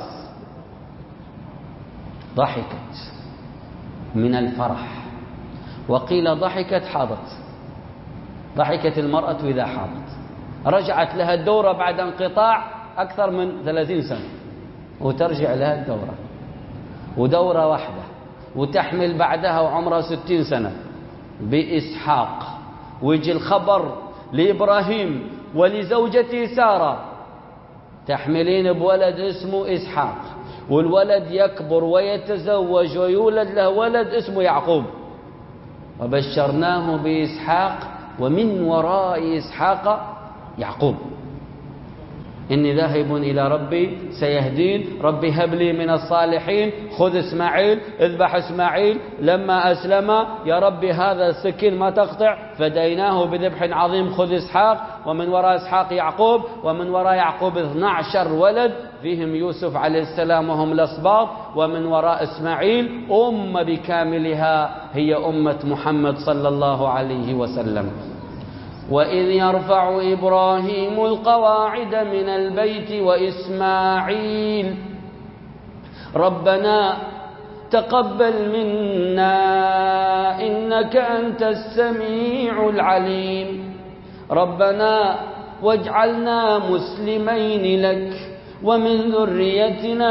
ضحكت من الفرح، وقيل ضحكت حاضت. ضحكت المرأة إذا حاضت، رجعت لها الدورة بعد انقطاع أكثر من ثلاثين سنة، وترجع لها الدورة، ودورة واحدة، وتحمل بعدها وعمرها ستين سنة بإسحاق. ويجي الخبر لإبراهيم ولزوجته سارة تحملين بولد اسمه إسحاق، والولد يكبر ويتزوج ويولد له ولد اسمه يعقوب. وبشرناه بإسحاق ومن وراء إسحاق يعقوب. إني ذاهب إلى ربي سيهدين، ربي هب لي من الصالحين، خذ إسماعيل، اذبح إسماعيل. لما أسلم يا ربي هذا السكين ما تقطع، فديناه بذبح عظيم، خذ إسحاق، ومن وراء إسحاق يعقوب، ومن وراء يعقوب اثنا عشر ولد فيهم يوسف عليه السلام وهم الأسباط، ومن وراء إسماعيل أمة بكاملها هي أمة محمد صلى الله عليه وسلم. وإذ يرفع إبراهيم القواعد من البيت وإسماعيل ربنا تقبل منا إنك أنت السميع العليم ربنا واجعلنا مسلمين لك ومن ذريتنا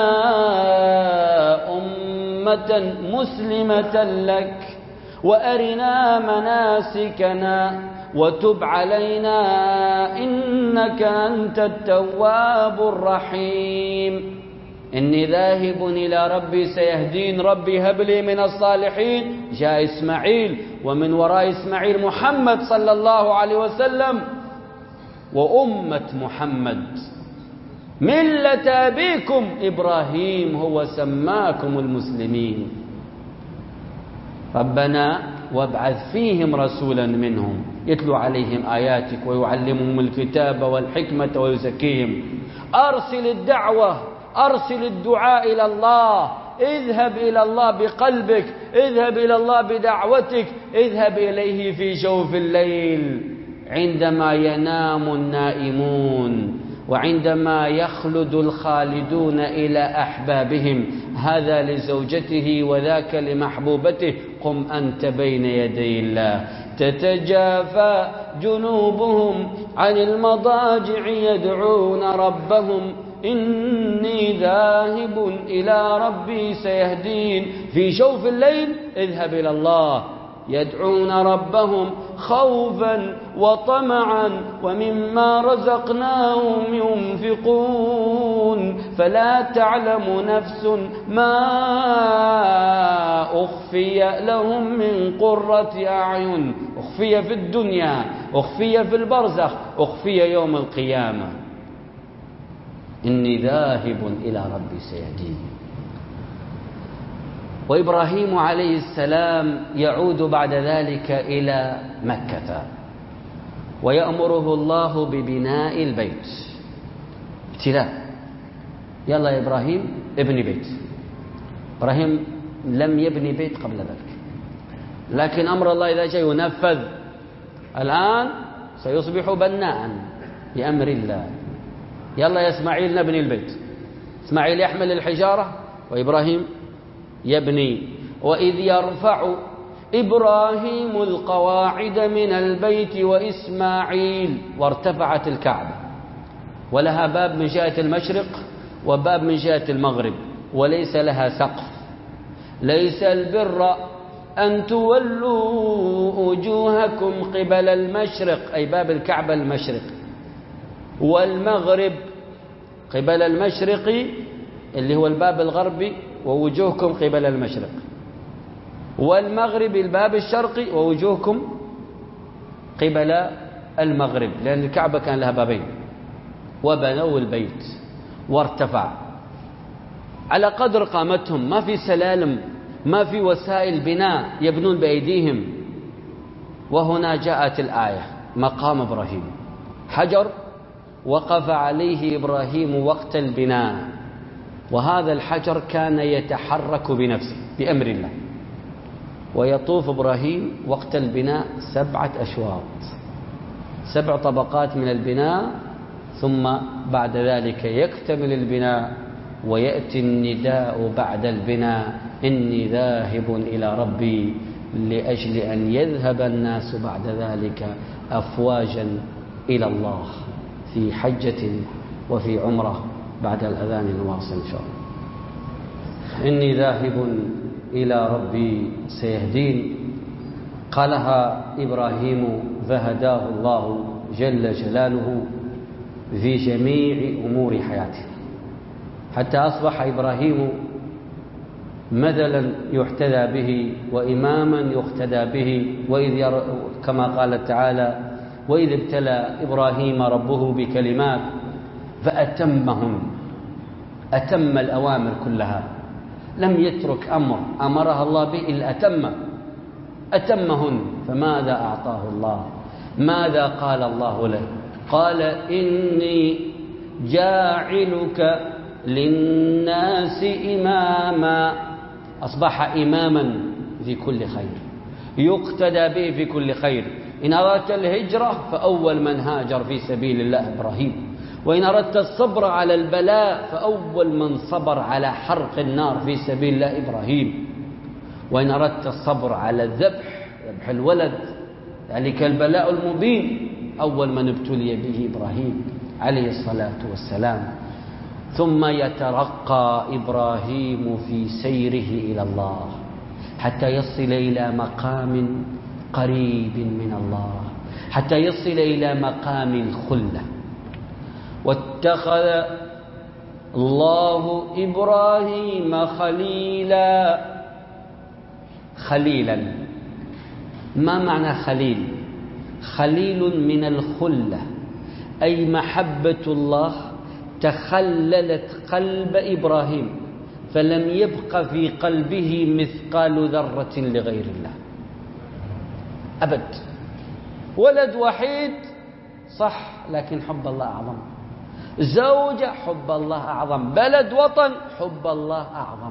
أمة مسلمة لك وأرنا مناسكنا وتب علينا إنك أنت التواب الرحيم إني ذاهب إلى ربي سيهدين ربي هب لي من الصالحين. جاء إسماعيل ومن وراء إسماعيل محمد صلى الله عليه وسلم وأمة محمد ملة أبيكم إبراهيم هو سماكم المسلمين. ربنا وابعث فيهم رسولا منهم يتلو عليهم آياتك ويعلمهم الكتاب والحكمة ويزكيهم. أرسل الدعوة أرسل الدعاء إلى الله. اذهب إلى الله بقلبك، اذهب إلى الله بدعوتك، اذهب إليه في جوف الليل عندما ينام النائمون وعندما يخلد الخالدون إلى أحبابهم. هذا لزوجته وذاك لمحبوبته. قم أنت بين يدي الله. تتجافى جنوبهم عن المضاجع يدعون ربهم إني ذاهب إلى ربي سيهدين. في جوف الليل اذهب إلى الله. يدعون ربهم خوفا وطمعا ومما رزقناهم ينفقون فلا تعلم نفس ما أخفي لهم من قرة أعين. أخفي في الدنيا، أخفي في البرزخ، أخفي يوم القيامة. إني ذاهب إلى ربي سيهدين. وإبراهيم عليه السلام يعود بعد ذلك إلى مكة ويأمره الله ببناء البيت. ابتلاء. يلا يا إبراهيم ابني بيت. إبراهيم لم يبني بيت قبل ذلك، لكن أمر الله إذا جاء ينفذ. الآن سيصبح بناء بأمر الله. يلا يا إسماعيل نبني البيت. إسماعيل يحمل الحجارة وإبراهيم يبني. وإذ يرفع إبراهيم القواعد من البيت وإسماعيل. وارتفعت الكعبة ولها باب من جهة المشرق وباب من جهة المغرب وليس لها سقف. ليس البر أن تولوا وجوهكم قبل المشرق أي باب الكعبة المشرق، والمغرب قبل المشرق اللي هو الباب الغربي ووجوهكم قبل المشرق، والمغرب الباب الشرقي ووجوهكم قبل المغرب، لأن الكعبة كان لها بابين. وبنوا البيت وارتفع على قدر قامتهم. ما في سلالم، ما في وسائل بناء، يبنون بأيديهم. وهنا جاءت الآية مقام إبراهيم. حجر وقف عليه إبراهيم وقت البناء، وهذا الحجر كان يتحرك بنفسه بأمر الله. ويطوف إبراهيم وقت البناء سبعة أشواط، سبع طبقات من البناء، ثم بعد ذلك يكتمل البناء ويأتي النداء بعد البناء إني ذاهب إلى ربي، لأجل أن يذهب الناس بعد ذلك أفواجا إلى الله في حجة وفي عمرة بعد الأذان نواصل إن شاء الله. إني ذاهب إلى ربي سيهدين. قالها إبراهيم فهداه الله جل جلاله في جميع أمور حياته، حتى أصبح إبراهيم مثلا يحتذى به وإماما يقتدى به. وإذ ير... كما قال تعالى وإذ ابتلى إبراهيم ربه بكلمات فأتمهن. أتم الأوامر كلها، لم يترك أمر أمرها الله به إلا أتمه أتمهن. فماذا أعطاه الله؟ ماذا قال الله له؟ قال إني جاعلك للناس إماما. أصبح إماما في كل خير، يقتدى به في كل خير. إن أردت الهجرة فأول من هاجر في سبيل الله إبراهيم، وإن أردت الصبر على البلاء فأول من صبر على حرق النار في سبيل الله إبراهيم. وإن أردت الصبر على الذبح، ذبح الولد، ذلك البلاء المبين، أول من ابتلي به إبراهيم عليه الصلاة والسلام. ثم يترقى إبراهيم في سيره إلى الله حتى يصل إلى مقام قريب من الله، حتى يصل إلى مقام الخلة. واتخذ الله إبراهيم خليلا. خليلا، ما معنى خليل؟ خليل من الخلة، أي محبة الله تخللت قلب إبراهيم فلم يبق في قلبه مثقال ذرة لغير الله أبد. ولد وحيد صح، لكن حب الله أعظم. زوجة حب الله أعظم. بلد وطن حب الله أعظم.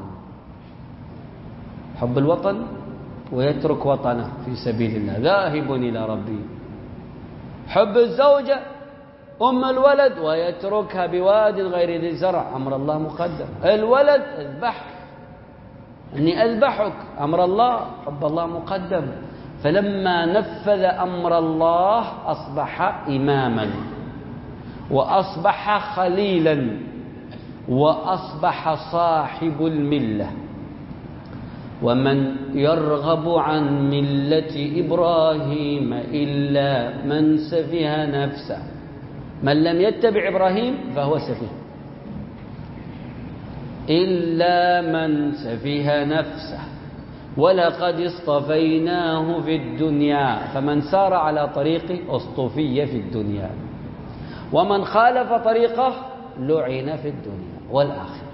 حب الوطن ويترك وطنه في سبيل الله، ذاهب إلى ربي. حب الزوجة أم الولد ويتركها بواد غير ذي زرع، أمر الله مقدم. الولد اذبح، أني أذبحك، أمر الله، حب الله مقدم. فلما نفذ أمر الله أصبح إماما، وأصبح خليلا، وأصبح صاحب الملة. ومن يرغب عن ملة إبراهيم إلا من سفه نفسه. من لم يتبع إبراهيم فهو سفيه، إلا من سفه نفسه ولقد اصطفيناه في الدنيا. فمن سار على طريقه اصطفي في الدنيا، ومن خالف طريقه لعن في الدنيا والآخرة،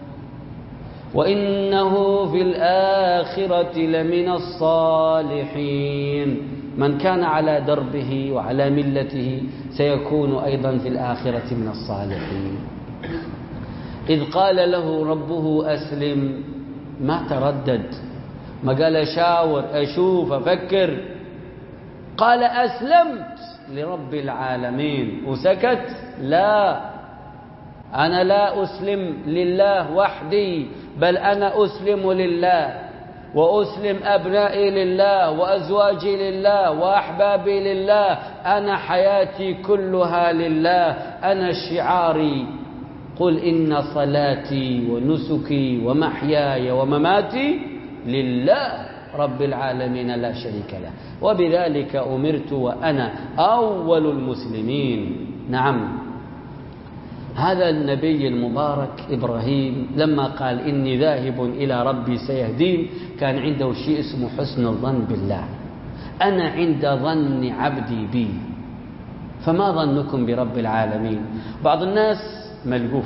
وإنه في الآخرة لمن الصالحين. من كان على دربه وعلى ملته سيكون أيضا في الآخرة من الصالحين. إذ قال له ربه أسلم، ما تردد، ما قال شاور أشوف أفكر، قال أسلمت لرب العالمين وسكت. لا، أنا لا أسلم لله وحدي، بل أنا أسلم لله، وأسلم أبنائي لله، وأزواجي لله، وأحبابي لله. أنا حياتي كلها لله. أنا شعاري قل إن صلاتي ونسكي ومحياي ومماتي لله رب العالمين لا شريك له، وبذلك أمرت وأنا أول المسلمين. نعم، هذا النبي المبارك إبراهيم لما قال إني ذاهب إلى ربي سيهدين، كان عنده شيء اسمه حسن الظن بالله. أنا عند ظن عبدي بي، فما ظنكم برب العالمين؟ بعض الناس ملهوف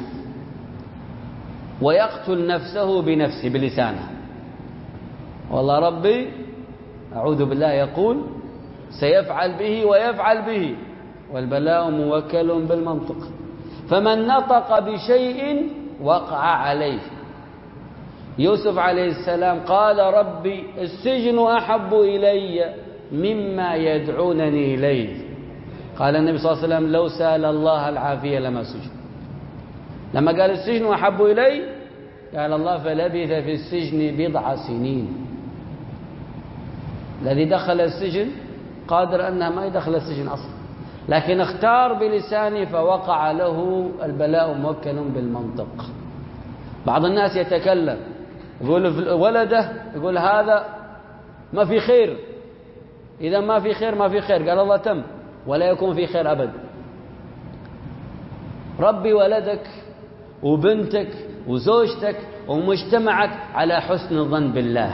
ويقتل نفسه بنفسه بلسانه، والله ربي أعوذ بالله يقول سيفعل به ويفعل به، والبلاء موكل بالمنطق. فمن نطق بشيء وقع عليه. يوسف عليه السلام قال ربي السجن أحب إلي مما يدعونني إليه. قال النبي صلى الله عليه وسلم لو سأل الله العافية لما سجن. لما قال السجن أحب إلي، قال الله فلبث في السجن بضع سنين. الذي دخل السجن قادر أنه ما يدخل السجن أصلا، لكن اختار بلسانه فوقع له البلاء موكل بالمنطق. بعض الناس يتكلم يقول ولده، يقول هذا ما في خير، إذا ما في خير ما في خير. قال الله تم، ولا يكون في خير أبدا. ربي ولدك وبنتك وزوجتك ومجتمعك على حسن الظن بالله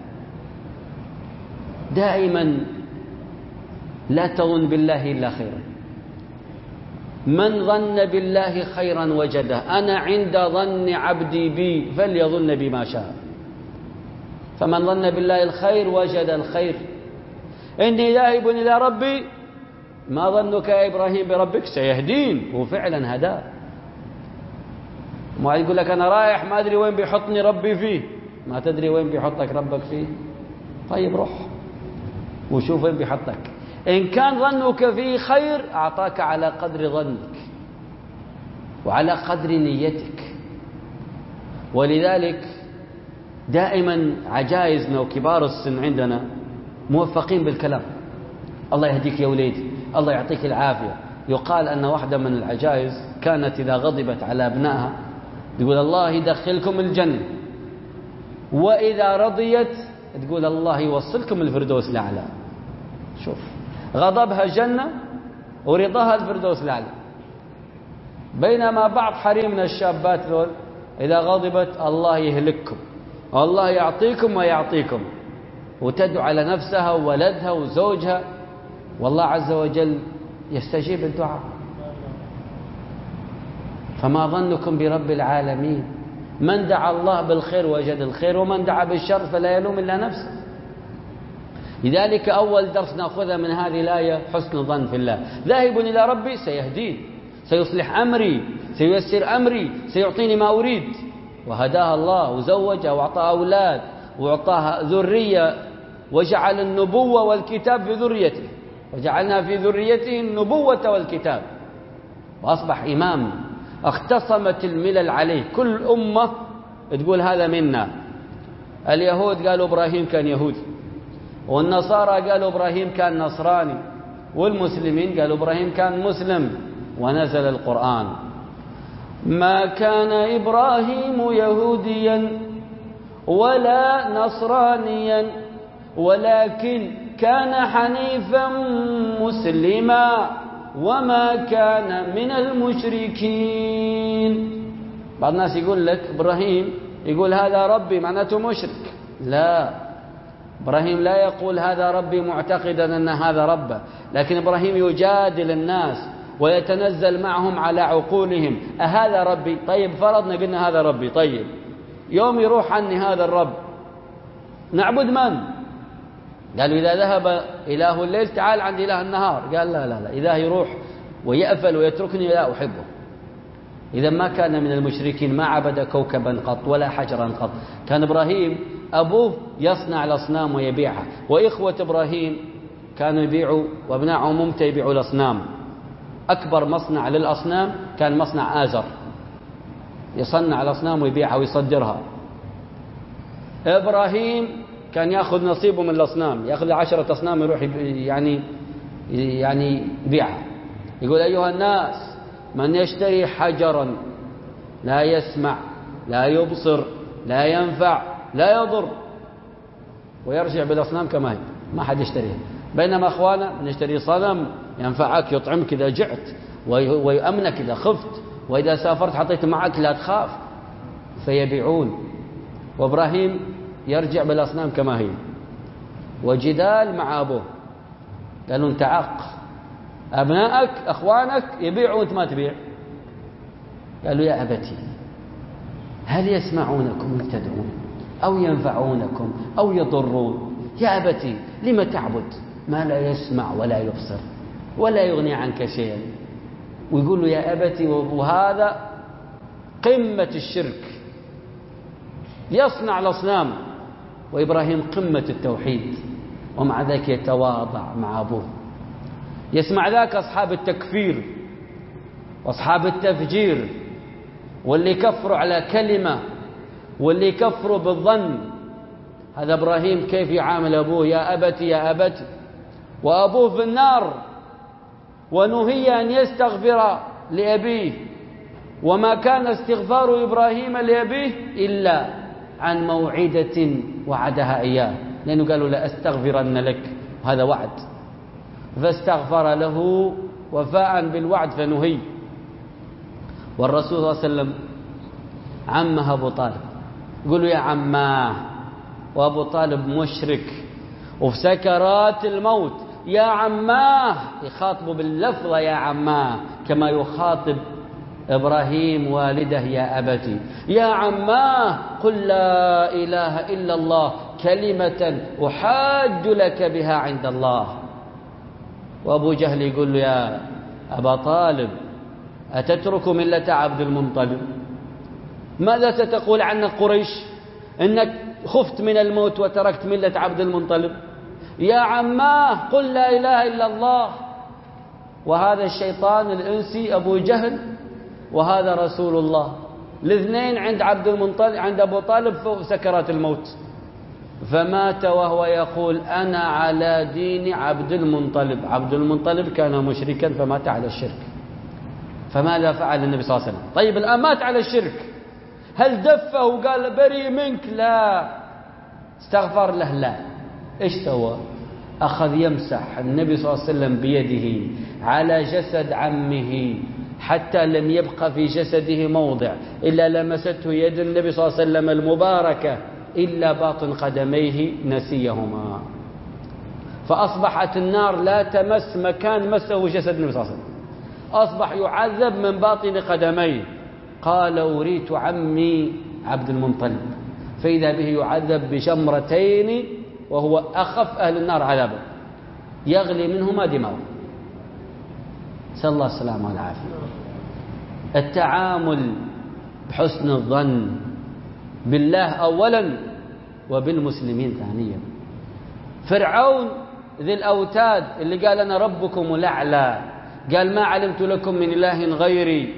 دائما، لا تظن بالله إلا خيرا. من ظن بالله خيرا وجده. أنا عند ظن عبدي بي فليظن بما شاء. فمن ظن بالله الخير وجد الخير. إني ذاهب إلى ربي، ما ظنك يا إبراهيم بربك؟ سيهدين، وفعلا هداه. ما يقول لك أنا رايح ما أدري وين بيحطني ربي فيه. ما تدري وين بيحطك ربك فيه؟ طيب روح وشوف وين بيحطك. إن كان ظنك فيه خير أعطاك على قدر ظنك، وعلى قدر نيتك. ولذلك دائما عجائزنا وكبار السن عندنا موفقين بالكلام. الله يهديك يا وليدي، الله يعطيك العافية. يقال أن واحدة من العجائز كانت إذا غضبت على أبنائها تقول الله يدخلكم الجنة، وإذا رضيت تقول الله يوصلكم الفردوس الأعلى. شوف، غضبها جنة ورضاها الفردوس الأعلى. بينما بعض حريمنا الشابات ذول إذا غضبت الله يهلككم، الله يعطيكم ويعطيكم، وتدعو على نفسها وولدها وزوجها، والله عز وجل يستجيب الدعاء. فما ظنكم برب العالمين؟ من دعا الله بالخير وجد الخير، ومن دعا بالشر فلا يلوم إلا نفسه. لذلك أول درس نأخذه من هذه الآية حسن الظن في الله. ذاهب إلى ربي سيهدين، سيصلح أمري، سييسر أمري، سيعطيني ما أريد. وهداها الله وزوجها وأعطاها أولاد وأعطاها ذرية، وجعل النبوة والكتاب في ذريته، وجعلنا في ذريته النبوة والكتاب، وأصبح إمام. اختصمت الملل عليه، كل أمة تقول هذا منا. اليهود قالوا إبراهيم كان يهودي، والنصارى قالوا إبراهيم كان نصراني، والمسلمين قالوا إبراهيم كان مسلم. ونزل القرآن: ما كان إبراهيم يهوديا ولا نصرانيا ولكن كان حنيفا مسلما وما كان من المشركين. بعض الناس يقول لك إبراهيم يقول هذا ربي معناته مشرك. لا، إبراهيم لا يقول هذا ربي معتقدا أن هذا ربه، لكن إبراهيم يجادل الناس ويتنزل معهم على عقولهم. أهذا ربي؟ طيب فرضنا قلنا هذا ربي، طيب يوم يروح عني هذا الرب نعبد من؟ قالوا إذا ذهب إله الليل تعال عند إله النهار. قال لا لا لا، إذا يروح ويأفل ويتركني لا أحبه. إذا ما كان من المشركين، ما عبد كوكبا قط ولا حجرا قط. كان إبراهيم أبوه يصنع الأصنام ويبيعها، وإخوة إبراهيم كانوا يبيعوا، وابناء عمومته يبيعوا الأصنام. أكبر مصنع للأصنام كان مصنع آزر، يصنع الأصنام ويبيعها ويصدرها. إبراهيم كان يأخذ نصيبه من الأصنام، يأخذ عشرة أصنام يروح يعني يعني يبيعها. يقول أيها الناس، من يشتري حجرا لا يسمع لا يبصر لا ينفع لا يضر، ويرجع بالأصنام كما هي، ما حد يشتريها. بينما أخوانا نشتري صنم ينفعك، يطعمك إذا جعت، ويأمنك إذا خفت، وإذا سافرت حطيت معك لا تخاف، فيبيعون. وإبراهيم يرجع بالأصنام كما هي. وجدال مع أبوه، قالوا انت عق، أبنائك أخوانك يبيعوا وانت ما تبيع. قالوا يا أبتي هل يسمعونكم إذ تدعون أو ينفعونكم أو يضرون؟ يا أبتي لم تعبد ما لا يسمع ولا يبصر ولا يغني عنك شيئا؟ ويقول له يا أبتي، وهذا قمة الشرك، يصنع الأصنام. وإبراهيم قمة التوحيد، ومع ذلك يتواضع مع أبوه. يسمع ذاك أصحاب التكفير وأصحاب التفجير، واللي كفروا على كلمة، واللي كفروا بالظن. هذا إبراهيم كيف يعامل أبوه؟ يا أبتي يا أبتي، وأبوه في النار، ونهي أن يستغفر لأبيه. وما كان استغفار إبراهيم لأبيه إلا عن موعدة وعدها إياه، لأنه قالوا لا أستغفرن لك، هذا وعد، فاستغفر له وفاء بالوعد فنهي. والرسول صلى الله عليه وسلم عمه أبو طالب، يقول يا عماه، وأبو طالب مشرك وفي سكرات الموت، يا عماه، يخاطب باللفظة يا عماه، كما يخاطب إبراهيم والده يا أبتي. يا عماه قل لا إله إلا الله كلمة أحاج لك بها عند الله. وأبو جهل يقول له يا أبا طالب أتترك ملة عبد المطلب؟ ماذا ستقول عن قريش إنك خفت من الموت وتركت ملة عبد المطلب؟ يا عماه قل لا إله إلا الله. وهذا الشيطان الإنسي أبو جهل وهذا رسول الله. الاثنين عند عبد المطلب، عند أبو طالب فوق سكرات الموت، فمات وهو يقول أنا على دين عبد المطلب. عبد المطلب كان مشركا فمات على الشرك. فماذا فعل النبي صلى الله عليه وسلم؟ طيب الآن مات على الشرك، هل دفه وقال بريء منك؟ لا. استغفر له؟ لا. ايش سوى؟ أخذ يمسح النبي صلى الله عليه وسلم بيده على جسد عمه حتى لم يبقى في جسده موضع إلا لمسته يد النبي صلى الله عليه وسلم المباركة إلا باطن قدميه نسيهما، فأصبحت النار لا تمس مكان مسه جسد النبي صلى الله عليه وسلم، أصبح يعذب من باطن قدميه. قال أريت عمي عبد المطلب، فإذا به يعذب بجمرتين وهو أخف أهل النار عذابا، يغلي منهما دماغه. نسأل الله السلامة والعافية. التعامل بحسن الظن بالله أولا وبالمسلمين ثانيا. فرعون ذي الأوتاد اللي قال أنا ربكم الأعلى، قال ما علمت لكم من إله غيري،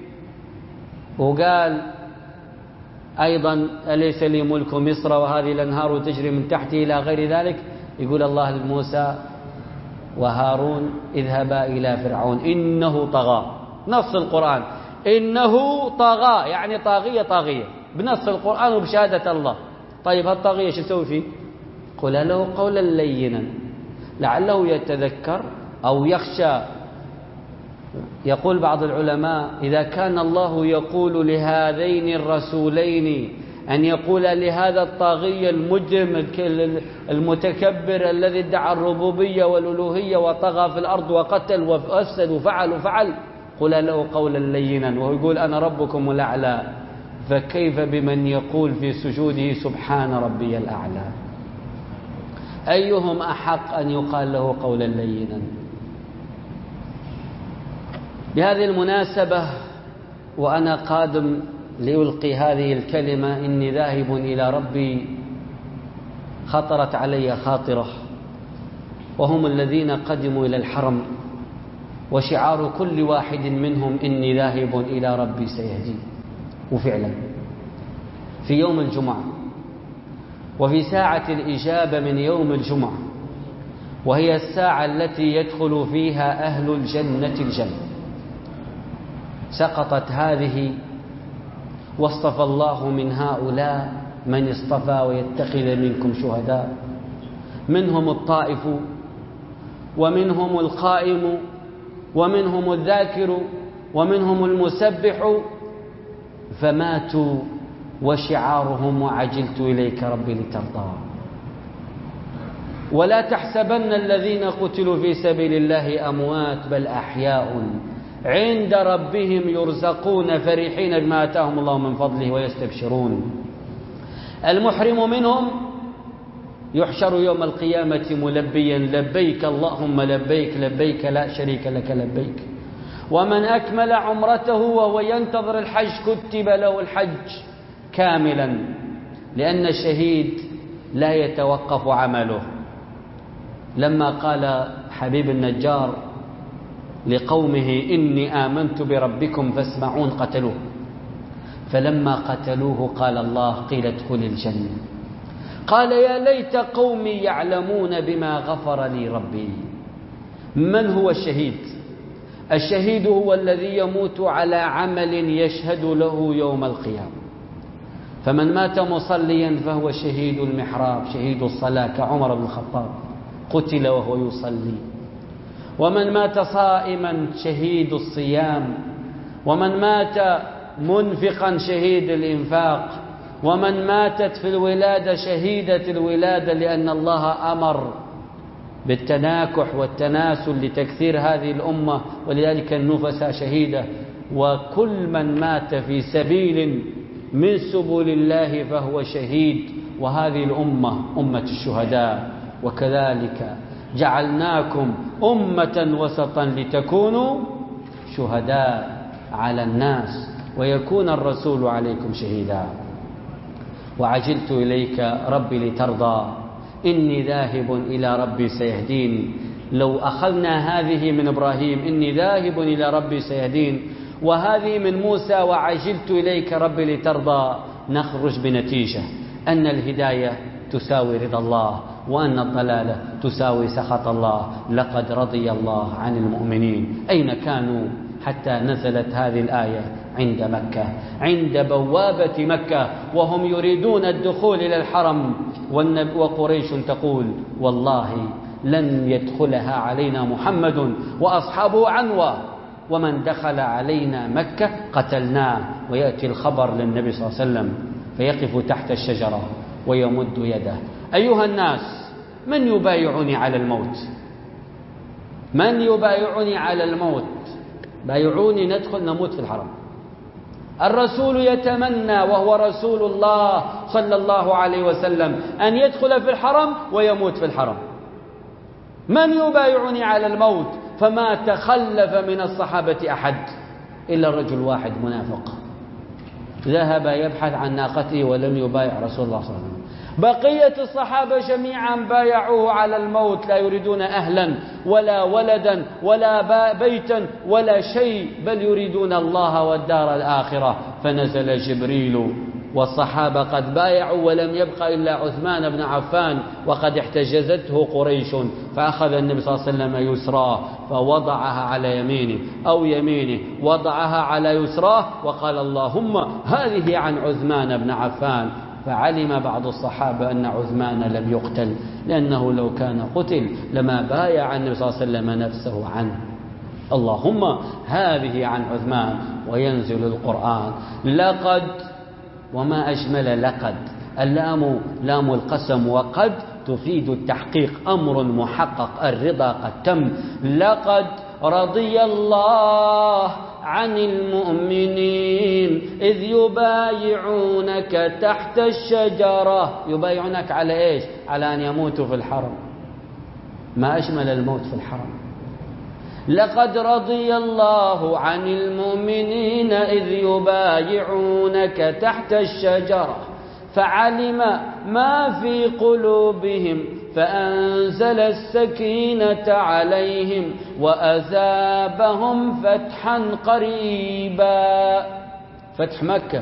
وقال أيضا أليس لي ملك مصر وهذه الأنهار تجري من تحتي إلى غير ذلك. يقول الله لموسى وهارون اذهبا إلى فرعون إنه طغى، نص القرآن إنه طغى يعني طاغية طاغية بنص القرآن وبشهادة الله. طيب هالطاغية شو يسوي فيه؟ قل له قولا لينا لعله يتذكر أو يخشى. يقول بعض العلماء إذا كان الله يقول لهذين الرسولين أن يقول لهذا الطاغية المجرم المتكبر الذي ادعى الربوبية والألوهية وطغى في الأرض وقتل وأفسد وفعل وفعل، قل له قولا لينا، وهو يقول أنا ربكم الأعلى، فكيف بمن يقول في سجوده سبحان ربي الأعلى؟ أيهم أحق أن يقال له قولا لينا؟ بهذه المناسبة وأنا قادم لألقي هذه الكلمة إني ذاهب إلى ربي، خطرت علي خاطرة، وهم الذين قدموا إلى الحرم وشعار كل واحد منهم إني ذاهب إلى ربي سيهدين. وفعلا في يوم الجمعة وفي ساعة الإجابة من يوم الجمعة، وهي الساعة التي يدخل فيها أهل الجنة الجنة، سقطت هذه واصطفى الله من هؤلاء من اصطفى ويتخذ منكم شهداء، منهم الطائف ومنهم القائم ومنهم الذاكر ومنهم المسبح، فماتوا وشعارهم وعجلت إليك ربي لترضى. ولا تحسبن الذين قتلوا في سبيل الله أموات بل أحياء عند ربهم يرزقون فرحين بما آتاهم الله من فضله ويستبشرون. المحرم منهم يحشر يوم القيامة ملبيا لبيك اللهم لبيك لبيك لا شريك لك لبيك. ومن أكمل عمرته وهو ينتظر الحج كتب له الحج كاملا، لأن الشهيد لا يتوقف عمله. لما قال حبيب النجار لقومه إني آمنت بربكم فاسمعون قتلوه، فلما قتلوه قال الله قيل ادخل الجنة، قال يا ليت قومي يعلمون بما غفر لي ربي. من هو الشهيد؟ الشهيد هو الذي يموت على عمل يشهد له يوم القيامة. فمن مات مصليا فهو شهيد المحراب، شهيد الصلاة كعمر بن الخطاب قتل وهو يصلي. ومن مات صائما شهيد الصيام، ومن مات منفقا شهيد الإنفاق، ومن ماتت في الولادة شهيدة الولادة، لأن الله أمر بالتناكح والتناسل لتكثير هذه الأمة، ولذلك النفساء شهيدة. وكل من مات في سبيل من سبل الله فهو شهيد، وهذه الأمة أمة الشهداء. وكذلك جعلناكم أمة وسطا لتكونوا شهداء على الناس ويكون الرسول عليكم شهيدا. وعجلت إليك ربي لترضى إني ذاهب إلى ربي سيهدين. لو أخذنا هذه من إبراهيم إني ذاهب إلى ربي سيهدين وهذه من موسى وعجلت إليك ربي لترضى، نخرج بنتيجة أن الهداية تساوي رضا الله، وأن الضلالة تساوي سخط الله. لقد رضي الله عن المؤمنين. أين كانوا حتى نزلت هذه الآية؟ عند مكة، عند بوابة مكة، وهم يريدون الدخول إلى الحرم، وقريش تقول والله لن يدخلها علينا محمد وأصحابه عنوة، ومن دخل علينا مكة قتلناه. ويأتي الخبر للنبي صلى الله عليه وسلم فيقف تحت الشجرة ويمد يده: أيها الناس، من يبايعني على الموت؟ من يبايعني على الموت؟ بايعوني ندخل نموت في الحرم. الرسول يتمنى وهو رسول الله صلى الله عليه وسلم أن يدخل في الحرم ويموت في الحرم. من يبايعني على الموت؟ فما تخلف من الصحابة أحد إلا رجل واحد منافق ذهب يبحث عن ناقته ولم يبايع رسول الله صلى الله عليه وسلم. بقية الصحابة جميعا بايعوه على الموت، لا يريدون أهلا ولا ولدا ولا بيتا ولا شيء، بل يريدون الله والدار الآخرة. فنزل جبريل والصحابة قد بايعوا ولم يبق إلا عثمان بن عفان وقد احتجزته قريش، فأخذ النبي صلى الله عليه وسلم يسراه فوضعها على يمينه أو يمينه، وضعها على يسراه وقال اللهم هذه عن عثمان بن عفان. فعلم بعض الصحابة أن عثمان لم يقتل، لأنه لو كان قتل لما بايع النبي صلى الله عليه وسلم نفسه عنه. اللهم هذه عن عثمان. وينزل القرآن: لقد، وما أجمل لقد، اللام لام القسم، وقد تفيد التحقيق، أمر محقق، الرضا قد تم. لقد رضي الله عن المؤمنين إذ يبايعونك تحت الشجرة. يبايعونك على إيش؟ على أن يموتوا في الحرم. ما أجمل الموت في الحرم. لقد رضي الله عن المؤمنين إذ يبايعونك تحت الشجرة فعلم ما في قلوبهم فأنزل السكينة عليهم وأثابهم فتحا قريبا. فتح مكة،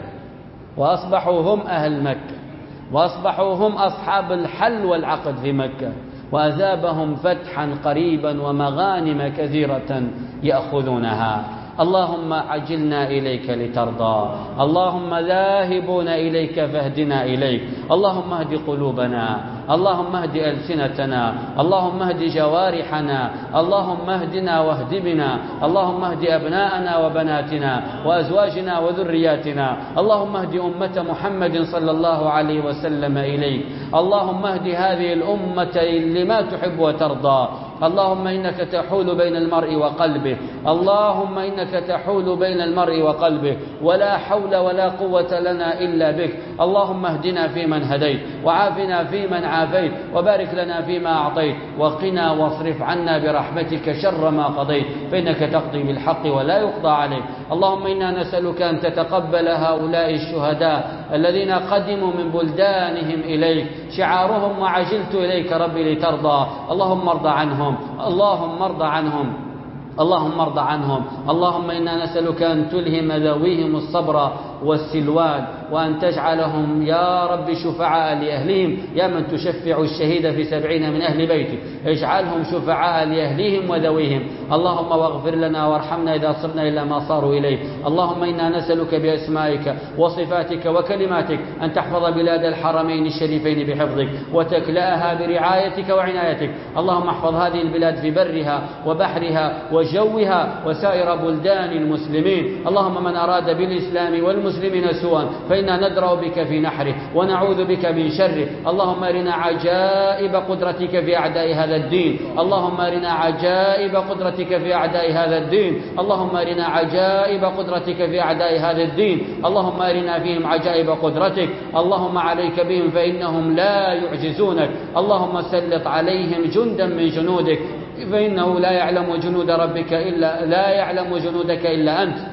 وأصبحوا هم أهل مكة، وأصبحوا هم أصحاب الحل والعقد في مكة، وأثابهم فتحا قريبا ومغانم كثيرة يأخذونها. اللهم عجلنا إليك لترضى، اللهم ذاهبون إليك فاهدنا إليك. اللهم اهد قلوبنا، اللهم اهد ألسنتنا، اللهم اهد جوارحنا، اللهم اهدنا واهد بنا، اللهم اهد أبناءنا وبناتنا وأزواجنا وذرياتنا، اللهم اهد أمة محمد صلى الله عليه وسلم إليك. اللهم اهد هذه الأمة لما تحب وترضى. اللهم إنك تحول بين المرء وقلبه، اللهم إنك تحول بين المرء وقلبه، ولا حول ولا قوة لنا إلا بك. اللهم اهدنا فيمن هديت، وعافنا فيمن عافيت، وبارك لنا فيما أعطيت، وقنا واصرف عنا برحمتك شر ما قضيت، فإنك تقضي بالحق ولا يقضى عليك. اللهم إنا نسألك أن تتقبل هؤلاء الشهداء الذين قدموا من بلدانهم إليك، شعارهم وعجلت إليك ربي لترضى. اللهم ارض عنهم، اللهم ارض عنهم، اللهم ارض عنهم. اللهم إنا نسألك أن تلهم ذويهم الصبر والسلوان، وأن تجعلهم يا رب شفعاء لأهلهم، يا من تشفع الشهيد في سبعين من أهل بيتك، اجعلهم شفعاء لأهلهم وذويهم. اللهم واغفر لنا وارحمنا إذا صرنا إلى ما صاروا إليه. اللهم إنا نسألك بأسمائك وصفاتك وكلماتك أن تحفظ بلاد الحرمين الشريفين بحفظك، وتكلأها برعايتك وعنايتك. اللهم احفظ هذه البلاد في برها وبحرها وجوها وسائر بلدان المسلمين. اللهم من أراد بالإسلام والمسلمين سوءا فإنا ندرأ بك في نحره ونعوذ بك من شره. اللهم أرنا عجائب قدرتك في أعداء هذا الدين، اللهم أرنا عجائب قدرتك في أعداء هذا الدين، اللهم أرنا عجائب قدرتك في أعداء هذا الدين، اللهم أرنا فيهم عجائب قدرتك. اللهم عليك بهم فإنهم لا يعجزونك. اللهم سلط عليهم جندا من جنودك، فإنه لا يعلم جنود ربك إلا لا يعلم جنودك إلا أنت.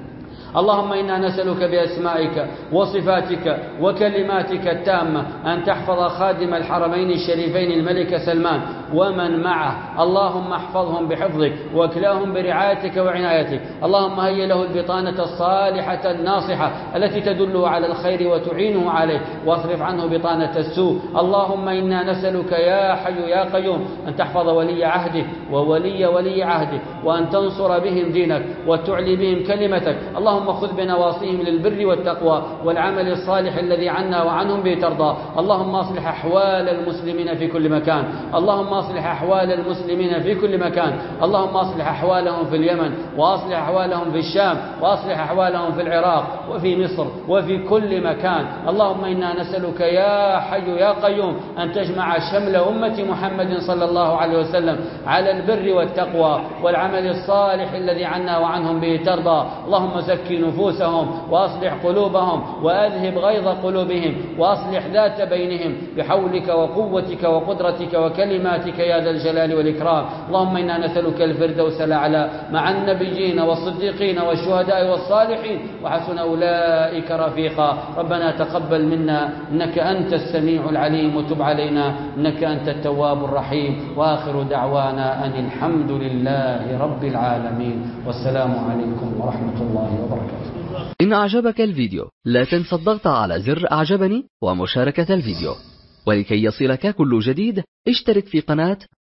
اللهم إنا نسألك بأسمائك وصفاتك وكلماتك التامة أن تحفظ خادم الحرمين الشريفين الملك سلمان ومن معه. اللهم احفظهم بحفظك واكلاهم برعايتك وعنايتك. اللهم هيئ له البطانة الصالحة الناصحة التي تدله على الخير وتعينه عليه، واصرف عنه بطانة السوء. اللهم إنا نسألك يا حي يا قيوم أن تحفظ ولي عهدك وولي ولي عهدك، وأن تنصر بهم دينك وتعلي بهم كلمتك. اللهم خذ بنواصيهم للبر والتقوى والعمل الصالح الذي عنا وعنهم به ترضى. اللهم اصلح أحوال المسلمين في كل مكان. اللهم اصلح أحوال المسلمين في كل مكان. اللهم اصلح أحوالهم في اليمن، وأصلح أحوالهم في الشام، وأصلح أحوالهم في العراق وفي مصر وفي كل مكان. اللهم إنا نسألك يا حي يا قيوم أن تجمع شمل أمة محمد صلى الله عليه وسلم على البر والتقوى والعمل الصالح الذي عنا وعنهم به ترضى. اللهم زكي نفوسهم وأصلح قلوبهم وأذهب غيظ قلوبهم وأصلح ذات بينهم بحولك وقوتك وقدرتك وكلماتك يا ذا الجلال والإكرام. اللهم إنا نسألك الفردوس الأعلى مع النبيين والصديقين والشهداء والصالحين وحسن أولئك رفيقا. ربنا تقبل منا إنك أنت السميع العليم، وتب علينا إنك أنت التواب الرحيم. وآخر دعوانا أن الحمد لله رب العالمين، والسلام عليكم ورحمة الله وبركاته. إن أعجبك الفيديو لا تنسى الضغط على زر أعجبني ومشاركة الفيديو، ولكي يصلك كل جديد اشترك في قناة